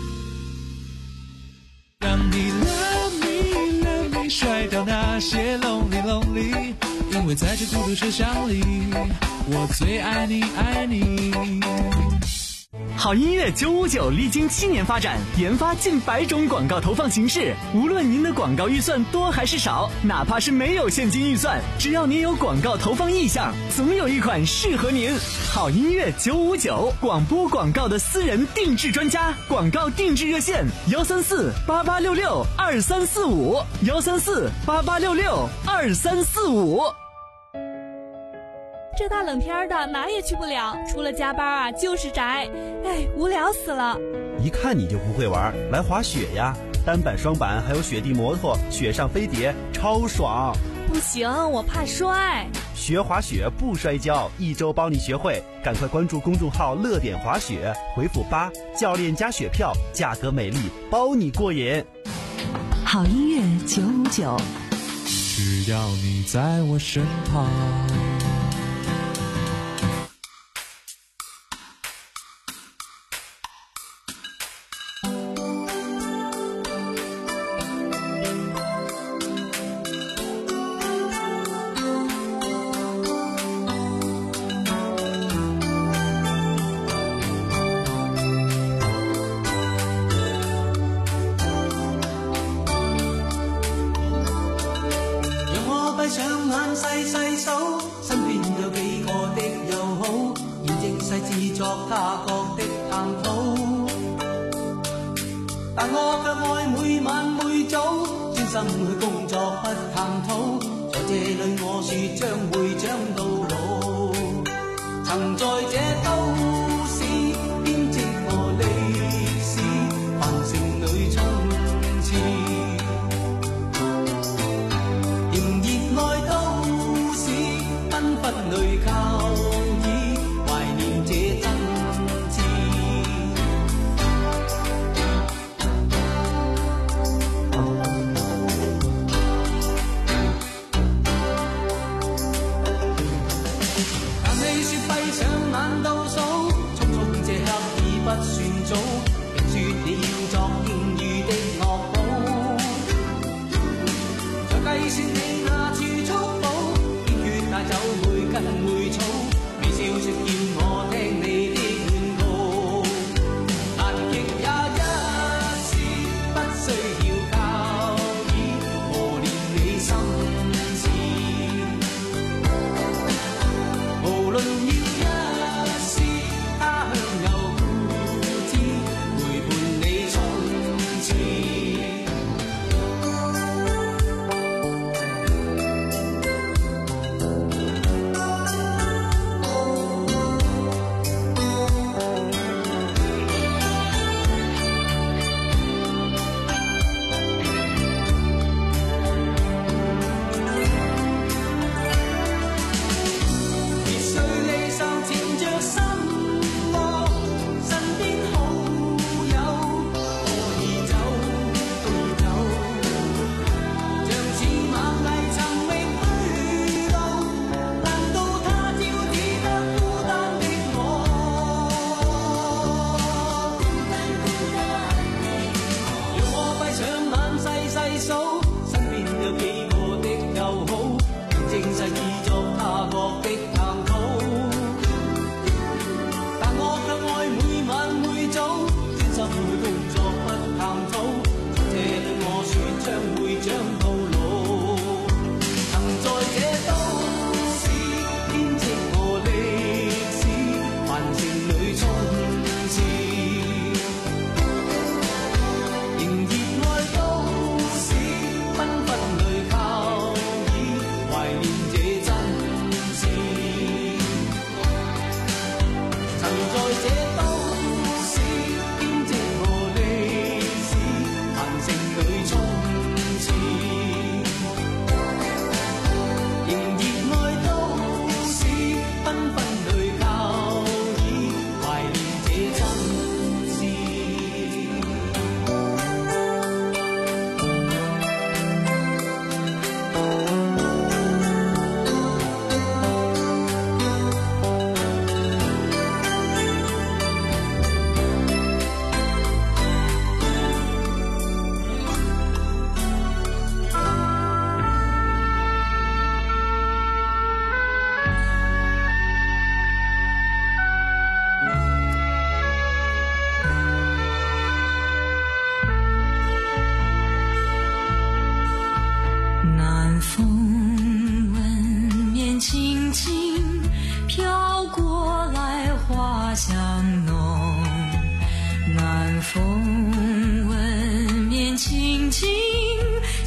让你 love me love me 甩掉那些 lonely lonely， 因为在这孤独车厢里，我最爱你爱你。 好音乐九五九历经七年发展，研发近百种广告投放形式。无论您的广告预算多还是少，哪怕是没有现金预算，只要您有广告投放意向，总有一款适合您。好音乐九五九，广播广告的私人定制专家，广告定制热线：幺三四八八六六二三四五，幺三四八八六六二三四五。 这大冷天的哪也去不了，除了加班啊就是宅，哎，无聊死了。 一看你就不会玩，来滑雪呀！单板、双板还有雪地摩托、雪上飞碟，超爽。 不行，我怕摔。 学滑雪不摔跤，一周帮你学会，赶快关注公众号乐点滑雪，回复八，教练加雪票，价格美丽，包你过瘾。 好音乐九五九， 只要你在我身旁。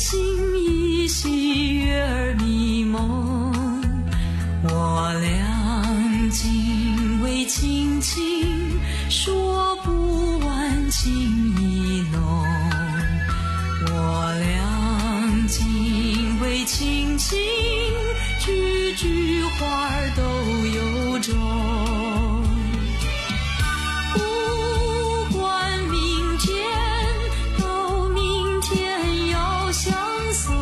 心依稀，月儿迷蒙，我俩中。不管明天到明天要相送，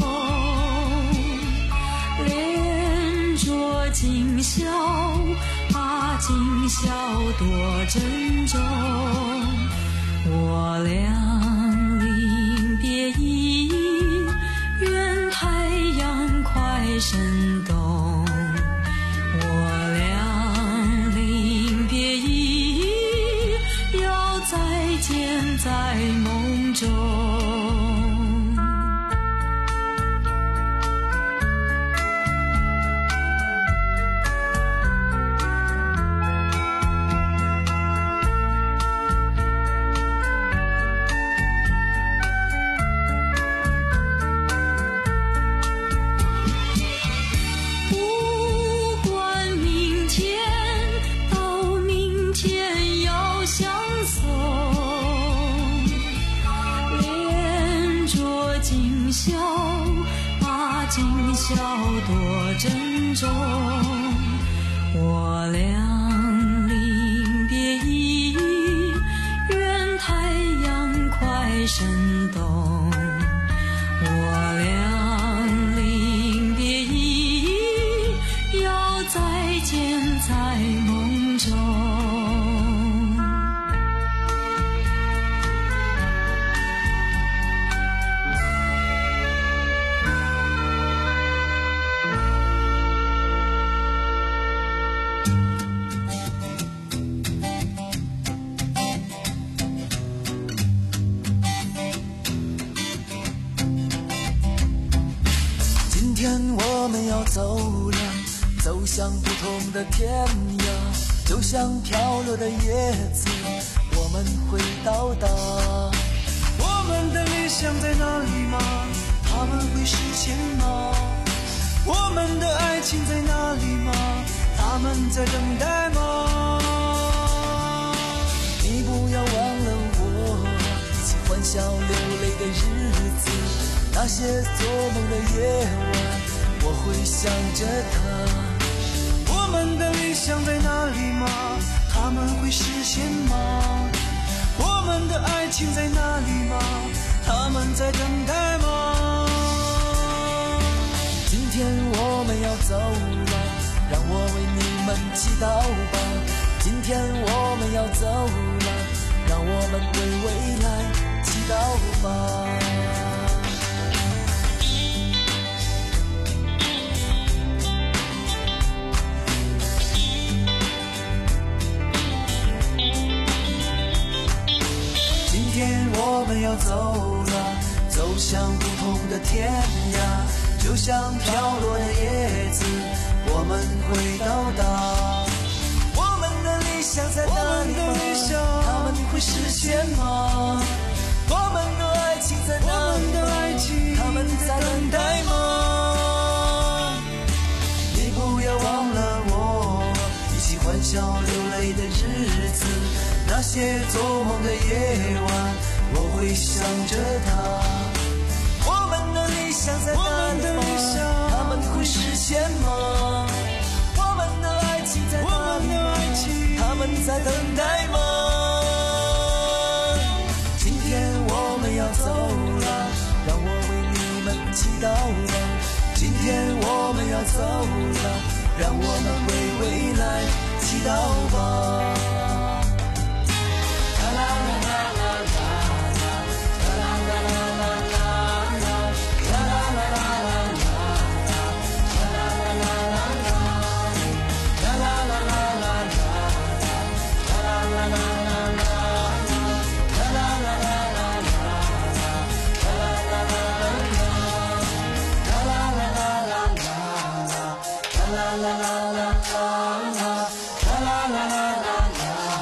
连着今宵啊今宵多珍重，我俩临别依依，愿太阳快升东。我俩临别依依，要再见在梦中。今宵啊今宵多珍重，我俩临别依依，愿太阳快升东。我俩临别依依，要再见在梦中。 今天我们要走了，走向不同的天涯，就像飘落的叶子，我们会到达。我们的理想在哪里吗？他们会实现吗？我们的爱情在哪里吗？他们在等待吗？你不要忘了我，一起欢笑流泪的日子，那些做梦的夜晚，我会想着他。我们的理想在哪里吗？他们会实现吗？我们的爱情在哪里吗？他们在等待吗？今天我们要走了，让我为你们祈祷吧。今天我们要走了，让我们为未来祈祷吧。今天我们要走了，走向不同的天涯，就像飘落的叶子，我们会到达。我们的理想在哪里吗？他们会实现吗？我们的爱情在哪里吗？他们在等待吗？你不要忘了我，一起欢笑流泪的日子，那些做梦的夜晚，我会想着他。我们的理想在哪里吗？他们会实现吗？我们的爱情在哪里吗？他们在等待吗？今天我们要走了，让我为你们祈祷吧。今天我们要走了，让我们为未来祈祷吧。啦啦啦啦啦啦啦啦啦啦啦啦。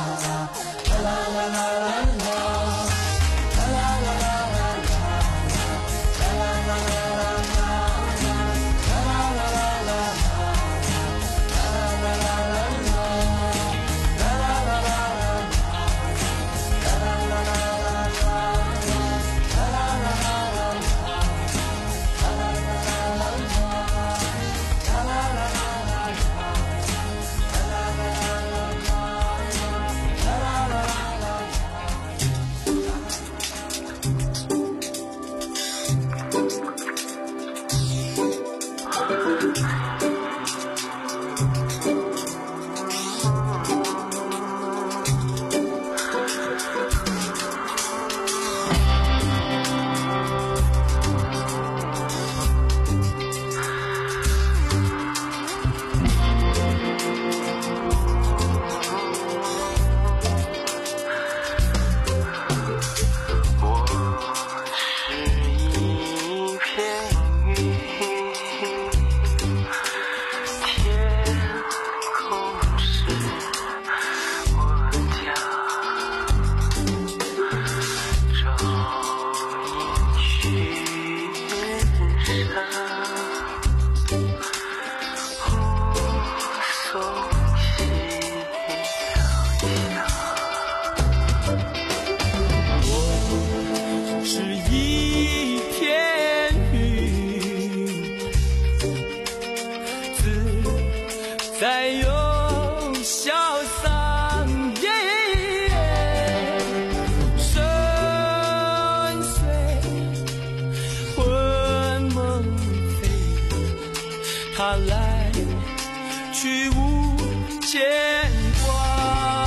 他来去无牵挂。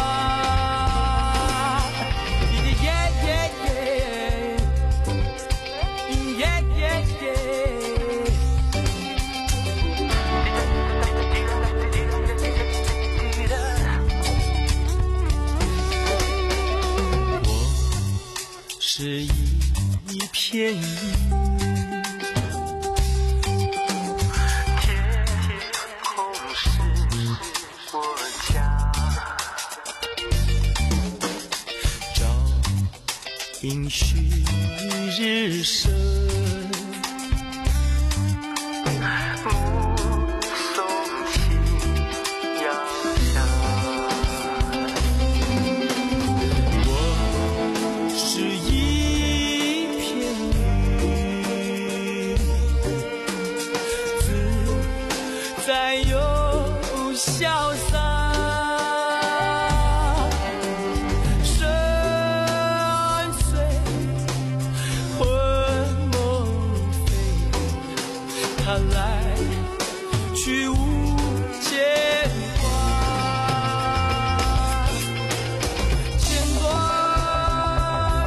是一片云，天空是我家，照应旭日升，目送夕阳下。我是一在又潇洒，深邃魂梦飞，他来去无牵挂，牵挂，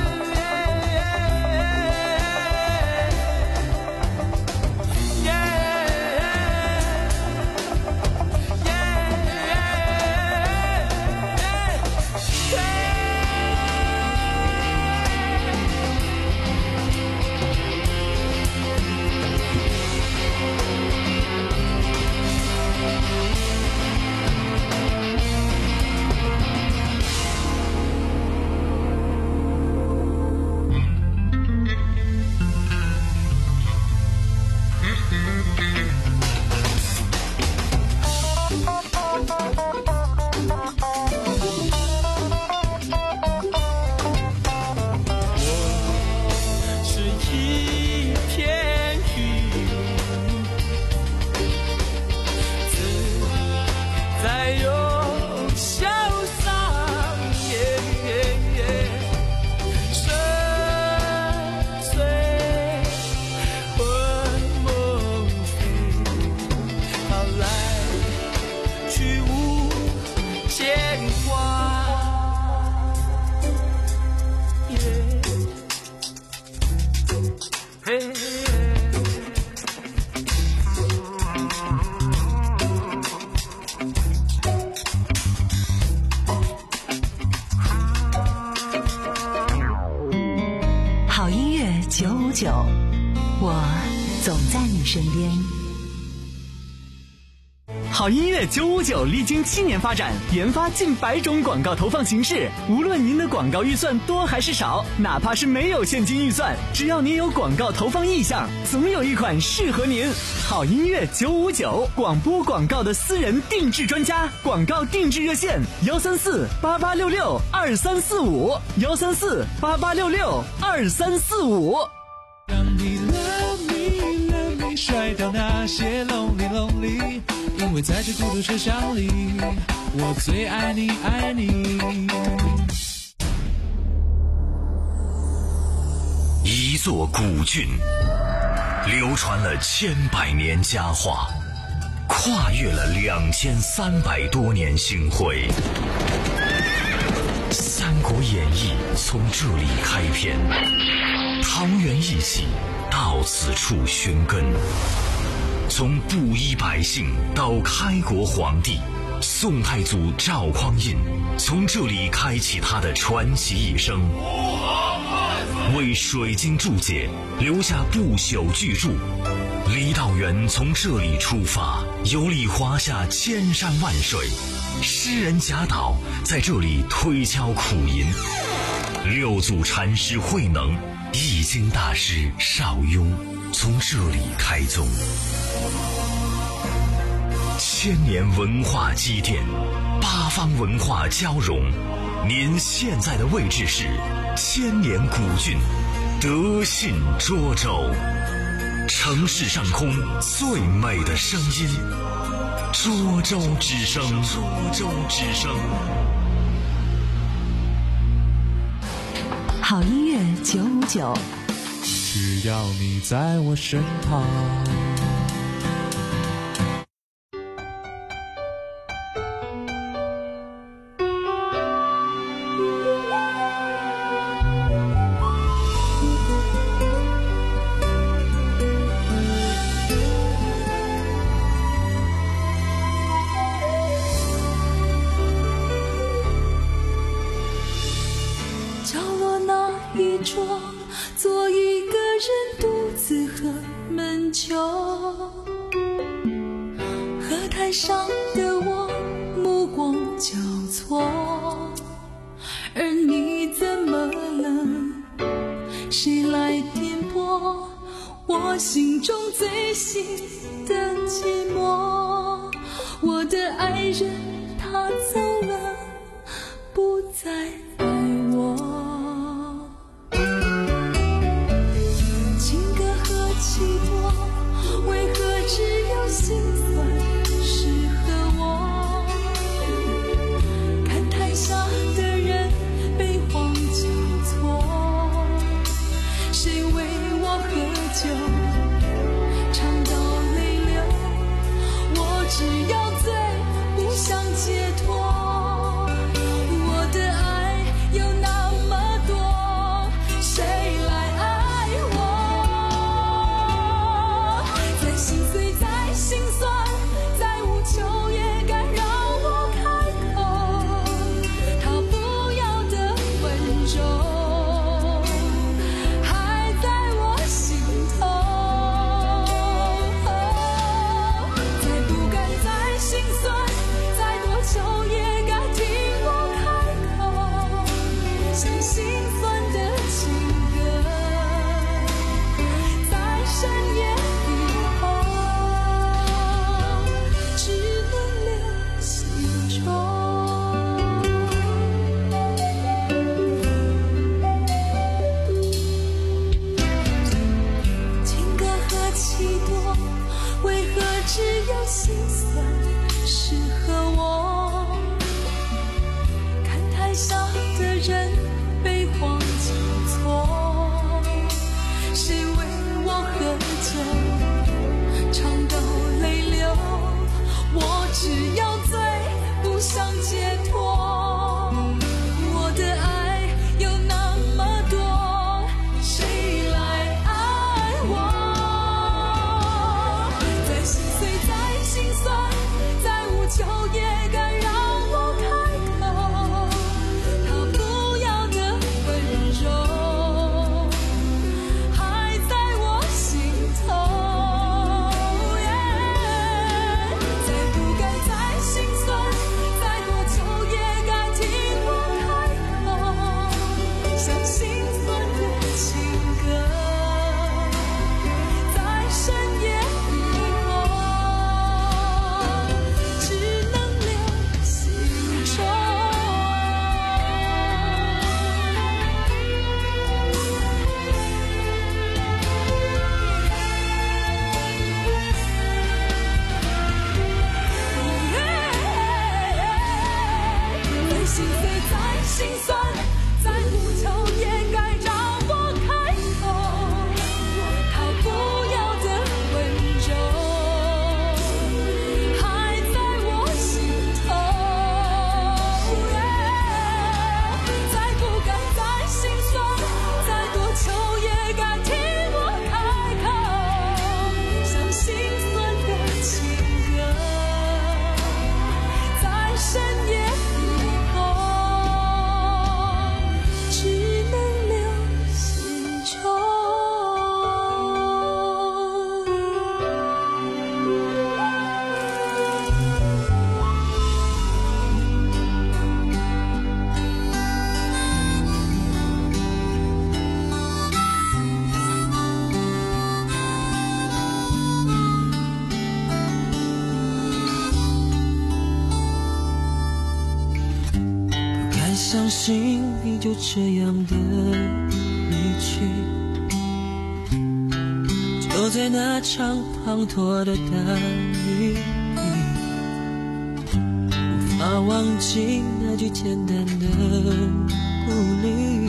好音乐九五九，我总在你身边。 好音乐九五九历经七年发展，研发近百种广告投放形式。无论您的广告预算多还是少，哪怕是没有现金预算，只要您有广告投放意向，总有一款适合您。好音乐九五九，广播广告的私人定制专家，广告定制热线幺三四八八六六二三四五幺三四八八六六二三四五。 让你 love me love me 甩掉那些 lonely lonely， 因为在这孤独车厢里，我最爱你爱你。 一座古郡，流传了千百年佳话，跨越了两千三百多年星辉。《三国演义》从这里开篇，桃园一起到此处寻根。从布衣百姓到开国皇帝，宋太祖赵匡胤从这里开启他的传奇一生，为水晶注解留下不朽巨著。郦道元从这里出发，游历华夏千山万水，诗人贾岛在这里推敲苦吟，六祖禅师慧能、易经大师邵雍从这里开宗。千年文化积淀，八方文化交融。您现在的位置是千年古郡德信涿州，城市上空最美的声音，涿州之声。涿州之声。 好音乐九五九， 只要你在我身旁， 秋，河滩上的我目光交错，而你怎么了？谁来点拨我心中最新的寂寞？我的爱人他走了，不再爱我。情歌和几朵，为何只有心酸适合我？看台下的人悲欢交错，谁为我喝酒唱到泪流？我只要醉，不想解脱。我的爱有那么多，谁来爱我？再心碎，再心酸，再无求也敢让我开口。他不要的温柔，还在我心头。再不敢再心酸，再多求也敢听我开口。像心酸的情歌，在深夜以后，只能留心中。情歌和几朵，为何只有心酸适合我？看台下的人悲欢交错，谁为我喝酒唱到泪流？我只要醉，不想解脱。我的爱有那么多，谁来爱我？再心碎，再心酸，再无求也敢让我开口。他不要的温柔，还在我心头。再不敢再心酸，再多求也敢听我开口。像心酸的情歌，在深夜以后，只能留心中。再心碎，再心酸，再无求也该让我开口。他不要的温柔，还在我心头。再不敢再心酸，再多求也敢听我开口。像心酸的情歌，在深夜以后，只能留心中。 不敢相信你就这样的离去，就在那场滂沱的大雨里，无法忘记那句简单的鼓励，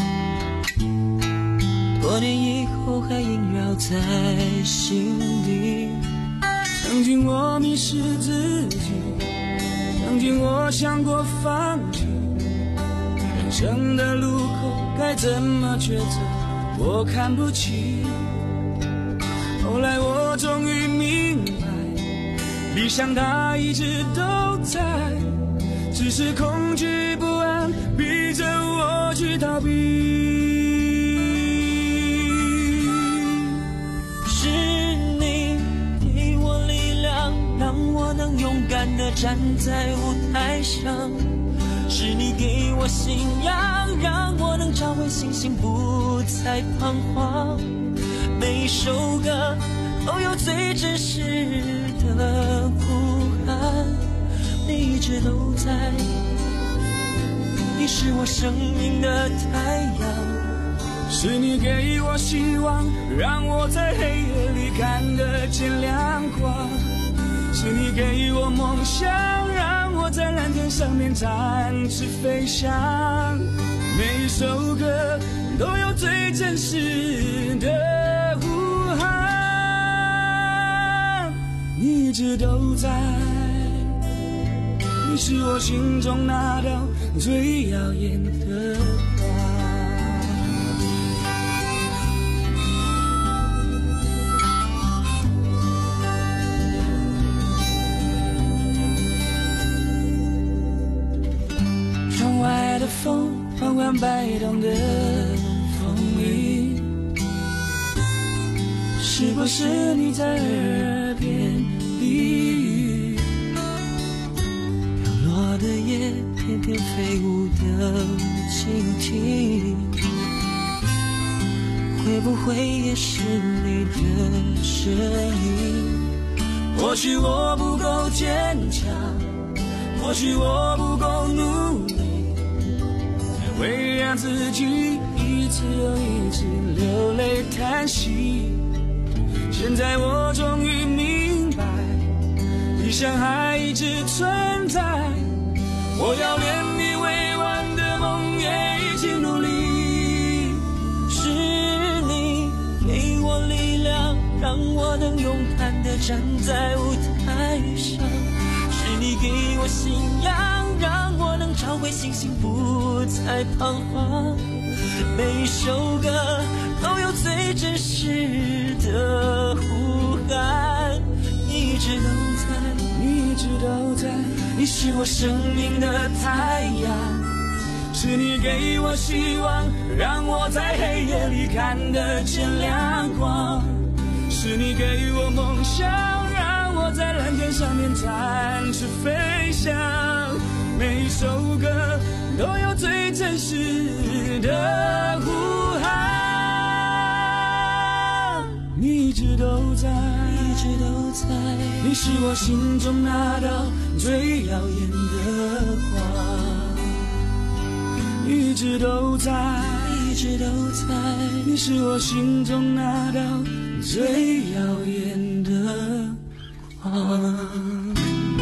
多年以后还萦绕在心底。 曾经我迷失自己，曾经我想过放弃，人生的路口该怎么抉择，我看不清。后来我终于明白，理想它一直都在，只是恐惧不安逼着我去逃避。 是敢地站在舞台上，是你给我信仰，让我能找回信心，不再彷徨。每一首歌都有最真实的呼喊，你一直都在，你是我生命的太阳， 是你给我希望，让我在黑夜里看得见亮光，是你给我梦想，让我在蓝天上面展翅飞翔。每一首歌都有最真实的呼喊，你一直都在，你是我心中那道最耀眼的光。窗外的风缓缓摆动的风铃，是不是你在耳边低语？飘落的叶翩翩飞舞的蜻蜓，会不会也是你的声音？或许我不够坚强，或许我不够努力，会让自己一次又一次流泪叹息。现在我终于明白，理想还一直存在，我要连你未完的梦也一起努力。是你给我力量，让我能勇敢地站在舞台上，是你给我信仰，让我能找回信心，不再彷徨。每一首歌都有最真实的呼喊，你一直都在，你一直都在，你是我生命的太阳，是你给我希望，让我在黑夜里看得见亮光，是你给我梦想，让我在蓝天上面展翅飞翔。每一首歌都有最真实的呼喊，你一直都在，一直都在，你是我心中那道最耀眼的光，一直都在，一直都在，你是我心中那道最耀眼的光。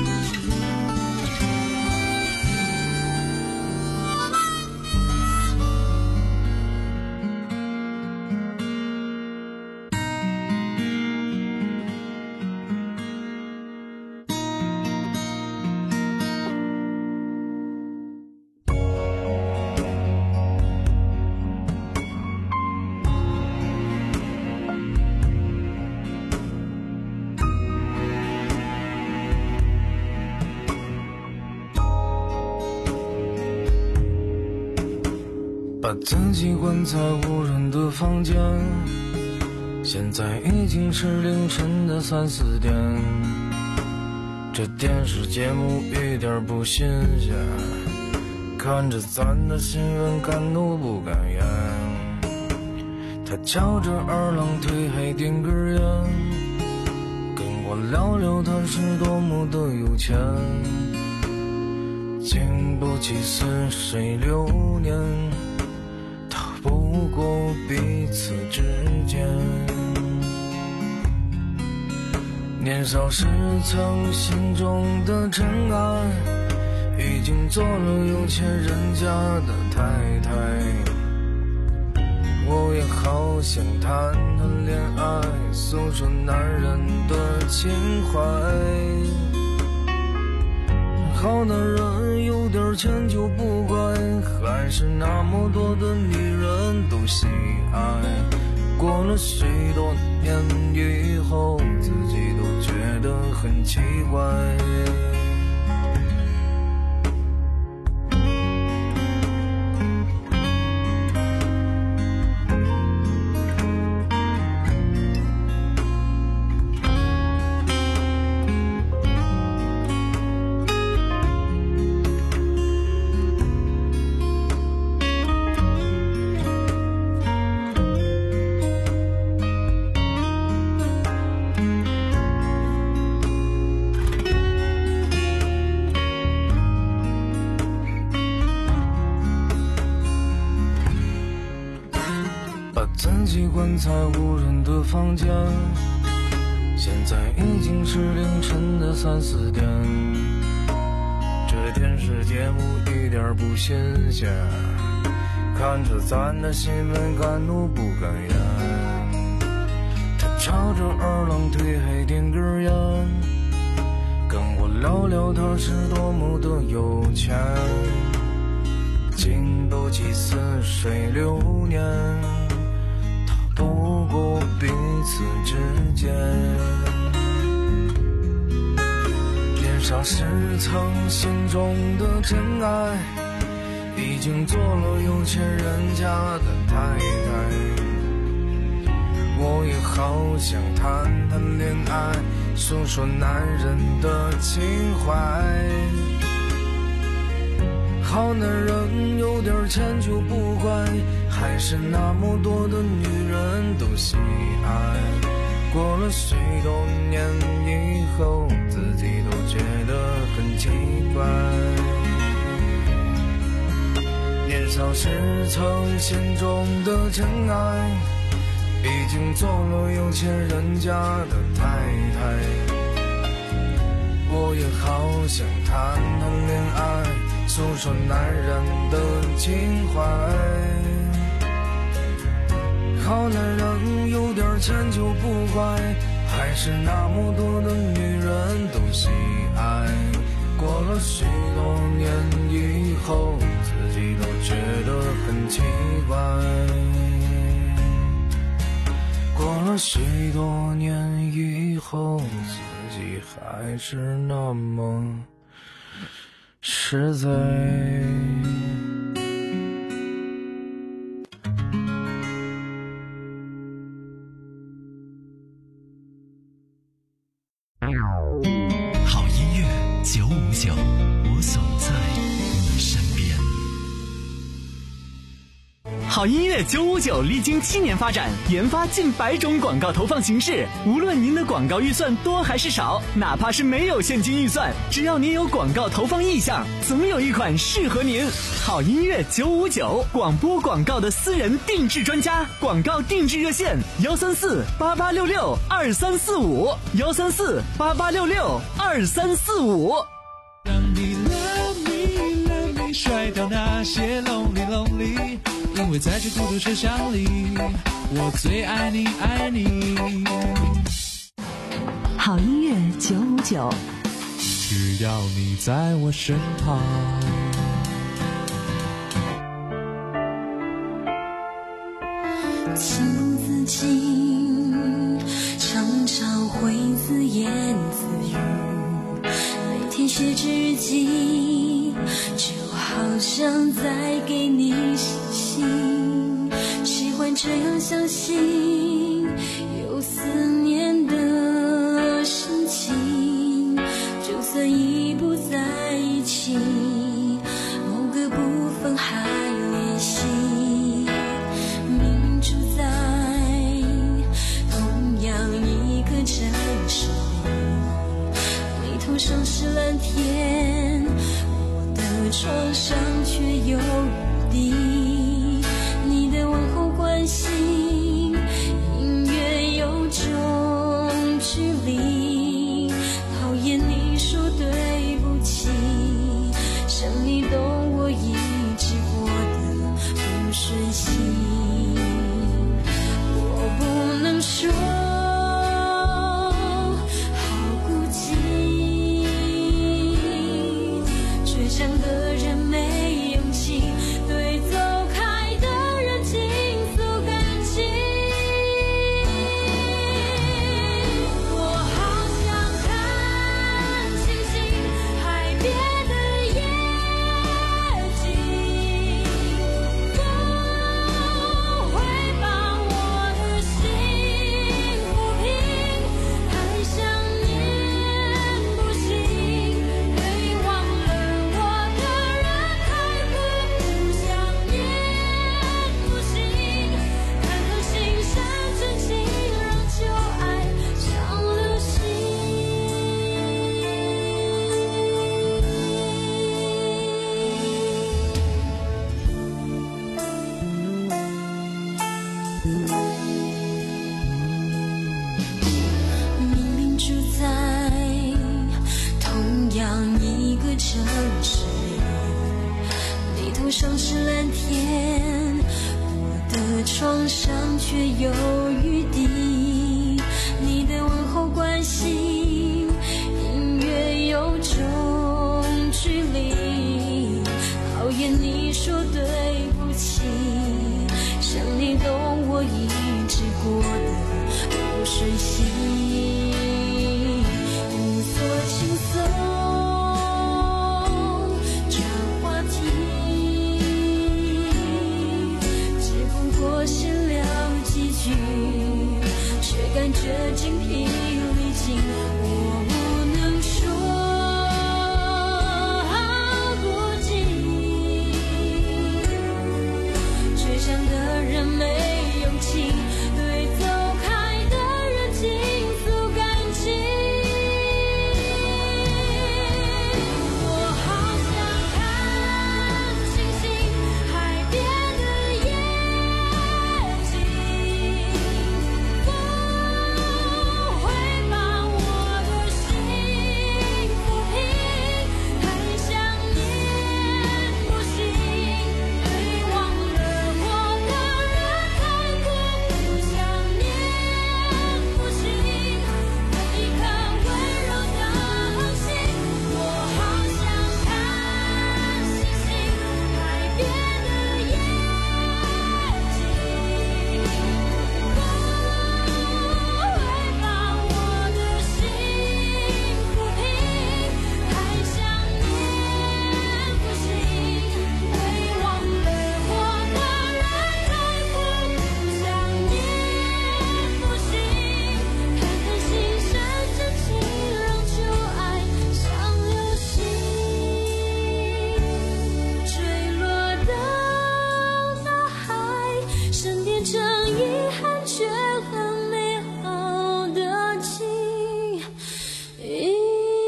把自己关在无人的房间，现在已经是凌晨的三四点，这电视节目一点不新鲜，看着咱的新闻敢怒不敢言，他翘着二郎腿还点根烟，跟我聊聊他是多么的有钱，经不起似水流年，不过彼此之间，年少时曾心中的尘埃，已经做了有钱人家的太太。我也好想谈谈恋爱，诉说男人的情怀。好男人有点钱就不乖，还是那么多的女人都喜爱。过了许多年以后，自己都觉得很奇怪。 关在无人的房间，现在已经是凌晨的三四点。这电视节目一点不新鲜，看着咱的新闻敢怒不敢言。他朝着二郎腿还点根烟，跟我聊聊他是多么的有钱。经不起似水流年，他不过彼此之间。年少时曾心中的真爱，已经做了有钱人家的太太。我也好想谈谈恋爱，诉说男人的情怀。好男人有点钱就不怪，还是那么多的女人都喜爱。过了许多年以后，自己都觉得很奇怪。年少时曾心中的真爱，已经做了有钱人家的太太。我也好想谈谈恋爱，诉说男人的情怀。好男人有点钱就不怪，还是那么多的女人都喜爱。过了许多年以后，自己都觉得很奇怪。过了许多年以后，自己还是那么实在。 好音乐九五九，我总在你身边。 好音乐九五九历经七年发展，研发近百种广告投放形式。无论您的广告预算多还是少，哪怕是没有现金预算，只要您有广告投放意向，总有一款适合您。好音乐九五九，广播广告的私人定制专家，广告定制热线幺三四八八六六二三四五幺三四八八六六二三四五。 让你 love me love me 甩掉那些 lonely lonely， 因为在这孤独车厢里，我最爱你爱你。 好音乐九五九， 只要你在我身旁。 情自情，常常会自言自语，每天写日记，就好像在给你写信。喜欢这样相信有思念的深情，就算已不在一起，某个部分还联系。明住在同样一个城市里，你头上是蓝天，我的床上却有雨滴。你的问候关心，音乐有种有余地。你的问候关心，隐约有种距离。讨厌你说对不起，想你懂我一直过得不顺心，无所轻松这话题，只不过闲聊几句，却感觉精疲力尽，我不能说好过激，倔强的人没勇气对走开的人倾诉感情。我好想看星星，海边的夜景，风会把我的心抚平。太想念不行，对忘了我的人太过不想念不行，一颗温柔的恒星。我好想看星星，海边的夜景，风会把我的心抚平。太想念不行，对忘了我的人太过不想念不行，看看星闪真情，让旧爱像流星坠落的大海，沉淀成遗憾却很美好的记忆。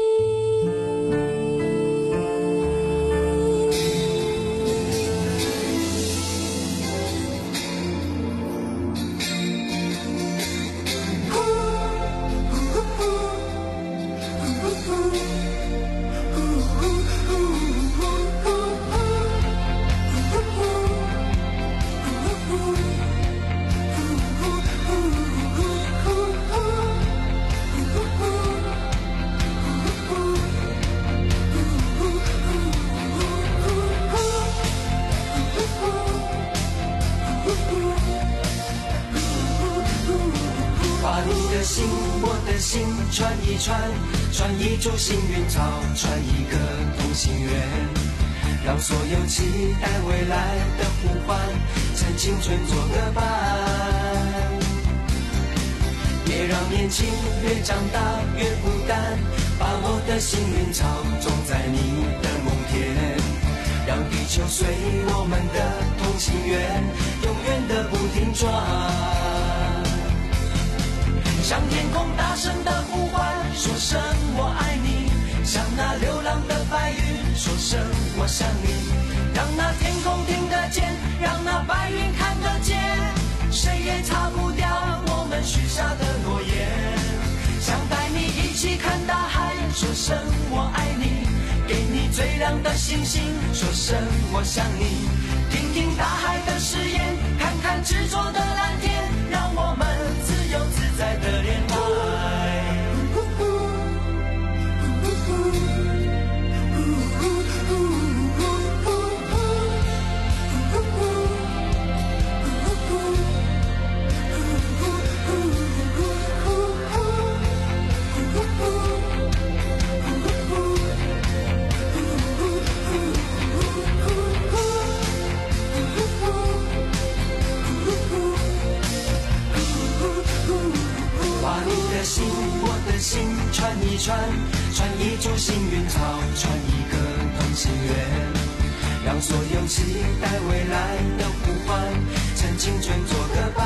把你的心，我的心串一串，串一株幸运草，串一个同心圆，让所有期待未来的呼唤，趁青春做个伴。别让年轻越长大越孤单，把我的幸运草种在你的梦田，让地球随我们的同心圆，永远的不停转。向天空大声的呼唤，说声我爱你，向那流浪的白云说声我想你，让那天空听得见，让那白云看得见，谁也擦不掉我们许下的诺言。想带你一起看大海，说声我爱你，给你最亮的星星，说声我想你，听听大海的誓言，看看执着的蓝天，让我们自由自在的恋爱。心，我的心串一串，串一株幸运草，串一个同心圆，让所有期待未来的呼唤，趁青春做个伴。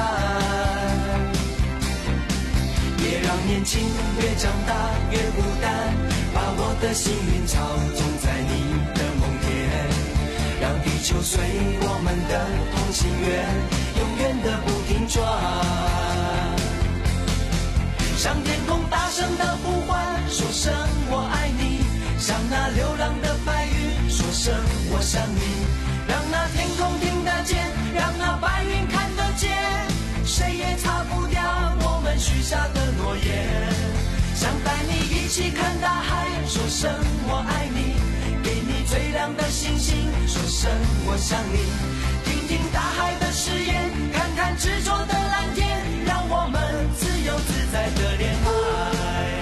别让年轻越长大越孤单，把我的幸运草种在你的梦田，让地球随我们的同心圆，永远的不停转。向天空大声的呼唤，说声我爱你，向那流浪的白云说声我想你，让那天空听得见，让那白云看得见，谁也擦不掉我们许下的诺言。想带你一起看大海，说声我爱你，给你最亮的星星，说声我想你。听听大海的誓言，看看执着的蓝天，让我们自由自在的恋爱。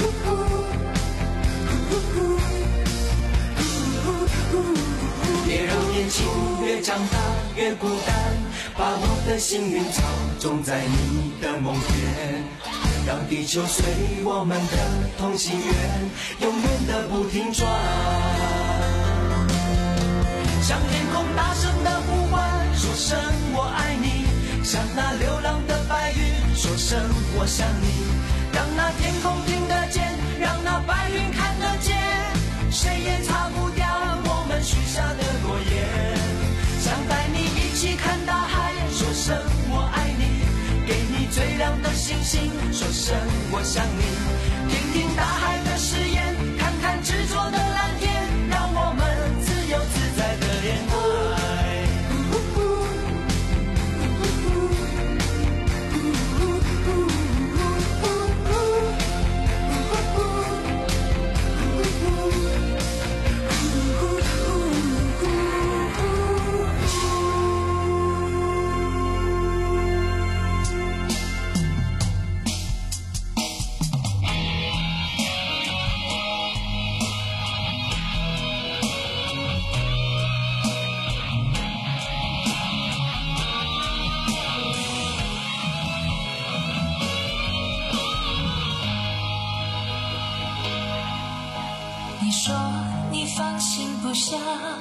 别让眼睛越长大越孤单，把我的幸运草种在你的梦田，让地球随我们的同心圆永远的不停转。向天空大声的呼唤，说声我爱你，向那流浪的白云说声我想你，让那天空听得见，让那白云看得见，谁也擦不掉我们许下的诺言。想带你一起看大海，说声我爱你，给你最亮的星星，说声我想你。听听大海的誓言，看看执着的蓝天，让我们自由自在的恋爱。 你说你放心不下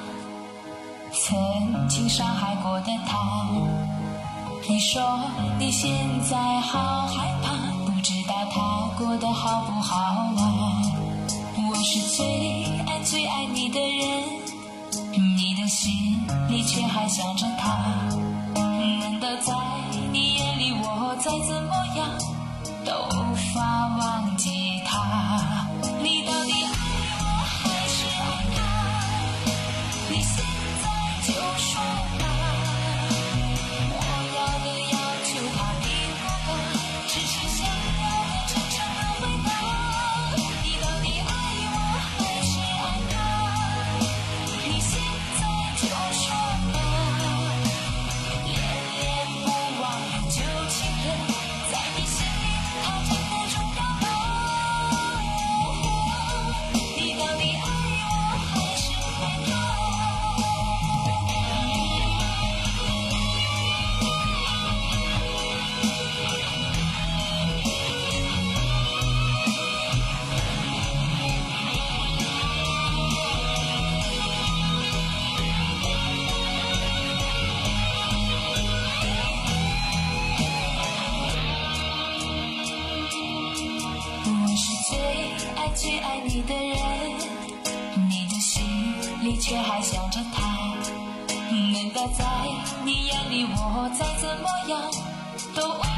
曾经伤害过的他，你说你现在好害怕，不知道他过得好不好啊。我是最爱最爱你的人，你的心里却还想着他，难道在你眼里我再怎么样都无法忘记他？你到底爱我还是爱他？你现在就说吧，我要的要求他给我吧，只是想要的真诚的回答。你到底爱我还是爱他？你现在就说吧，恋恋不忘的旧情人，在你心里他真的重要吗？你到底爱我还是爱他？我是最爱最爱你的人，你的心里却还想着他，难道在你眼里我再怎么样都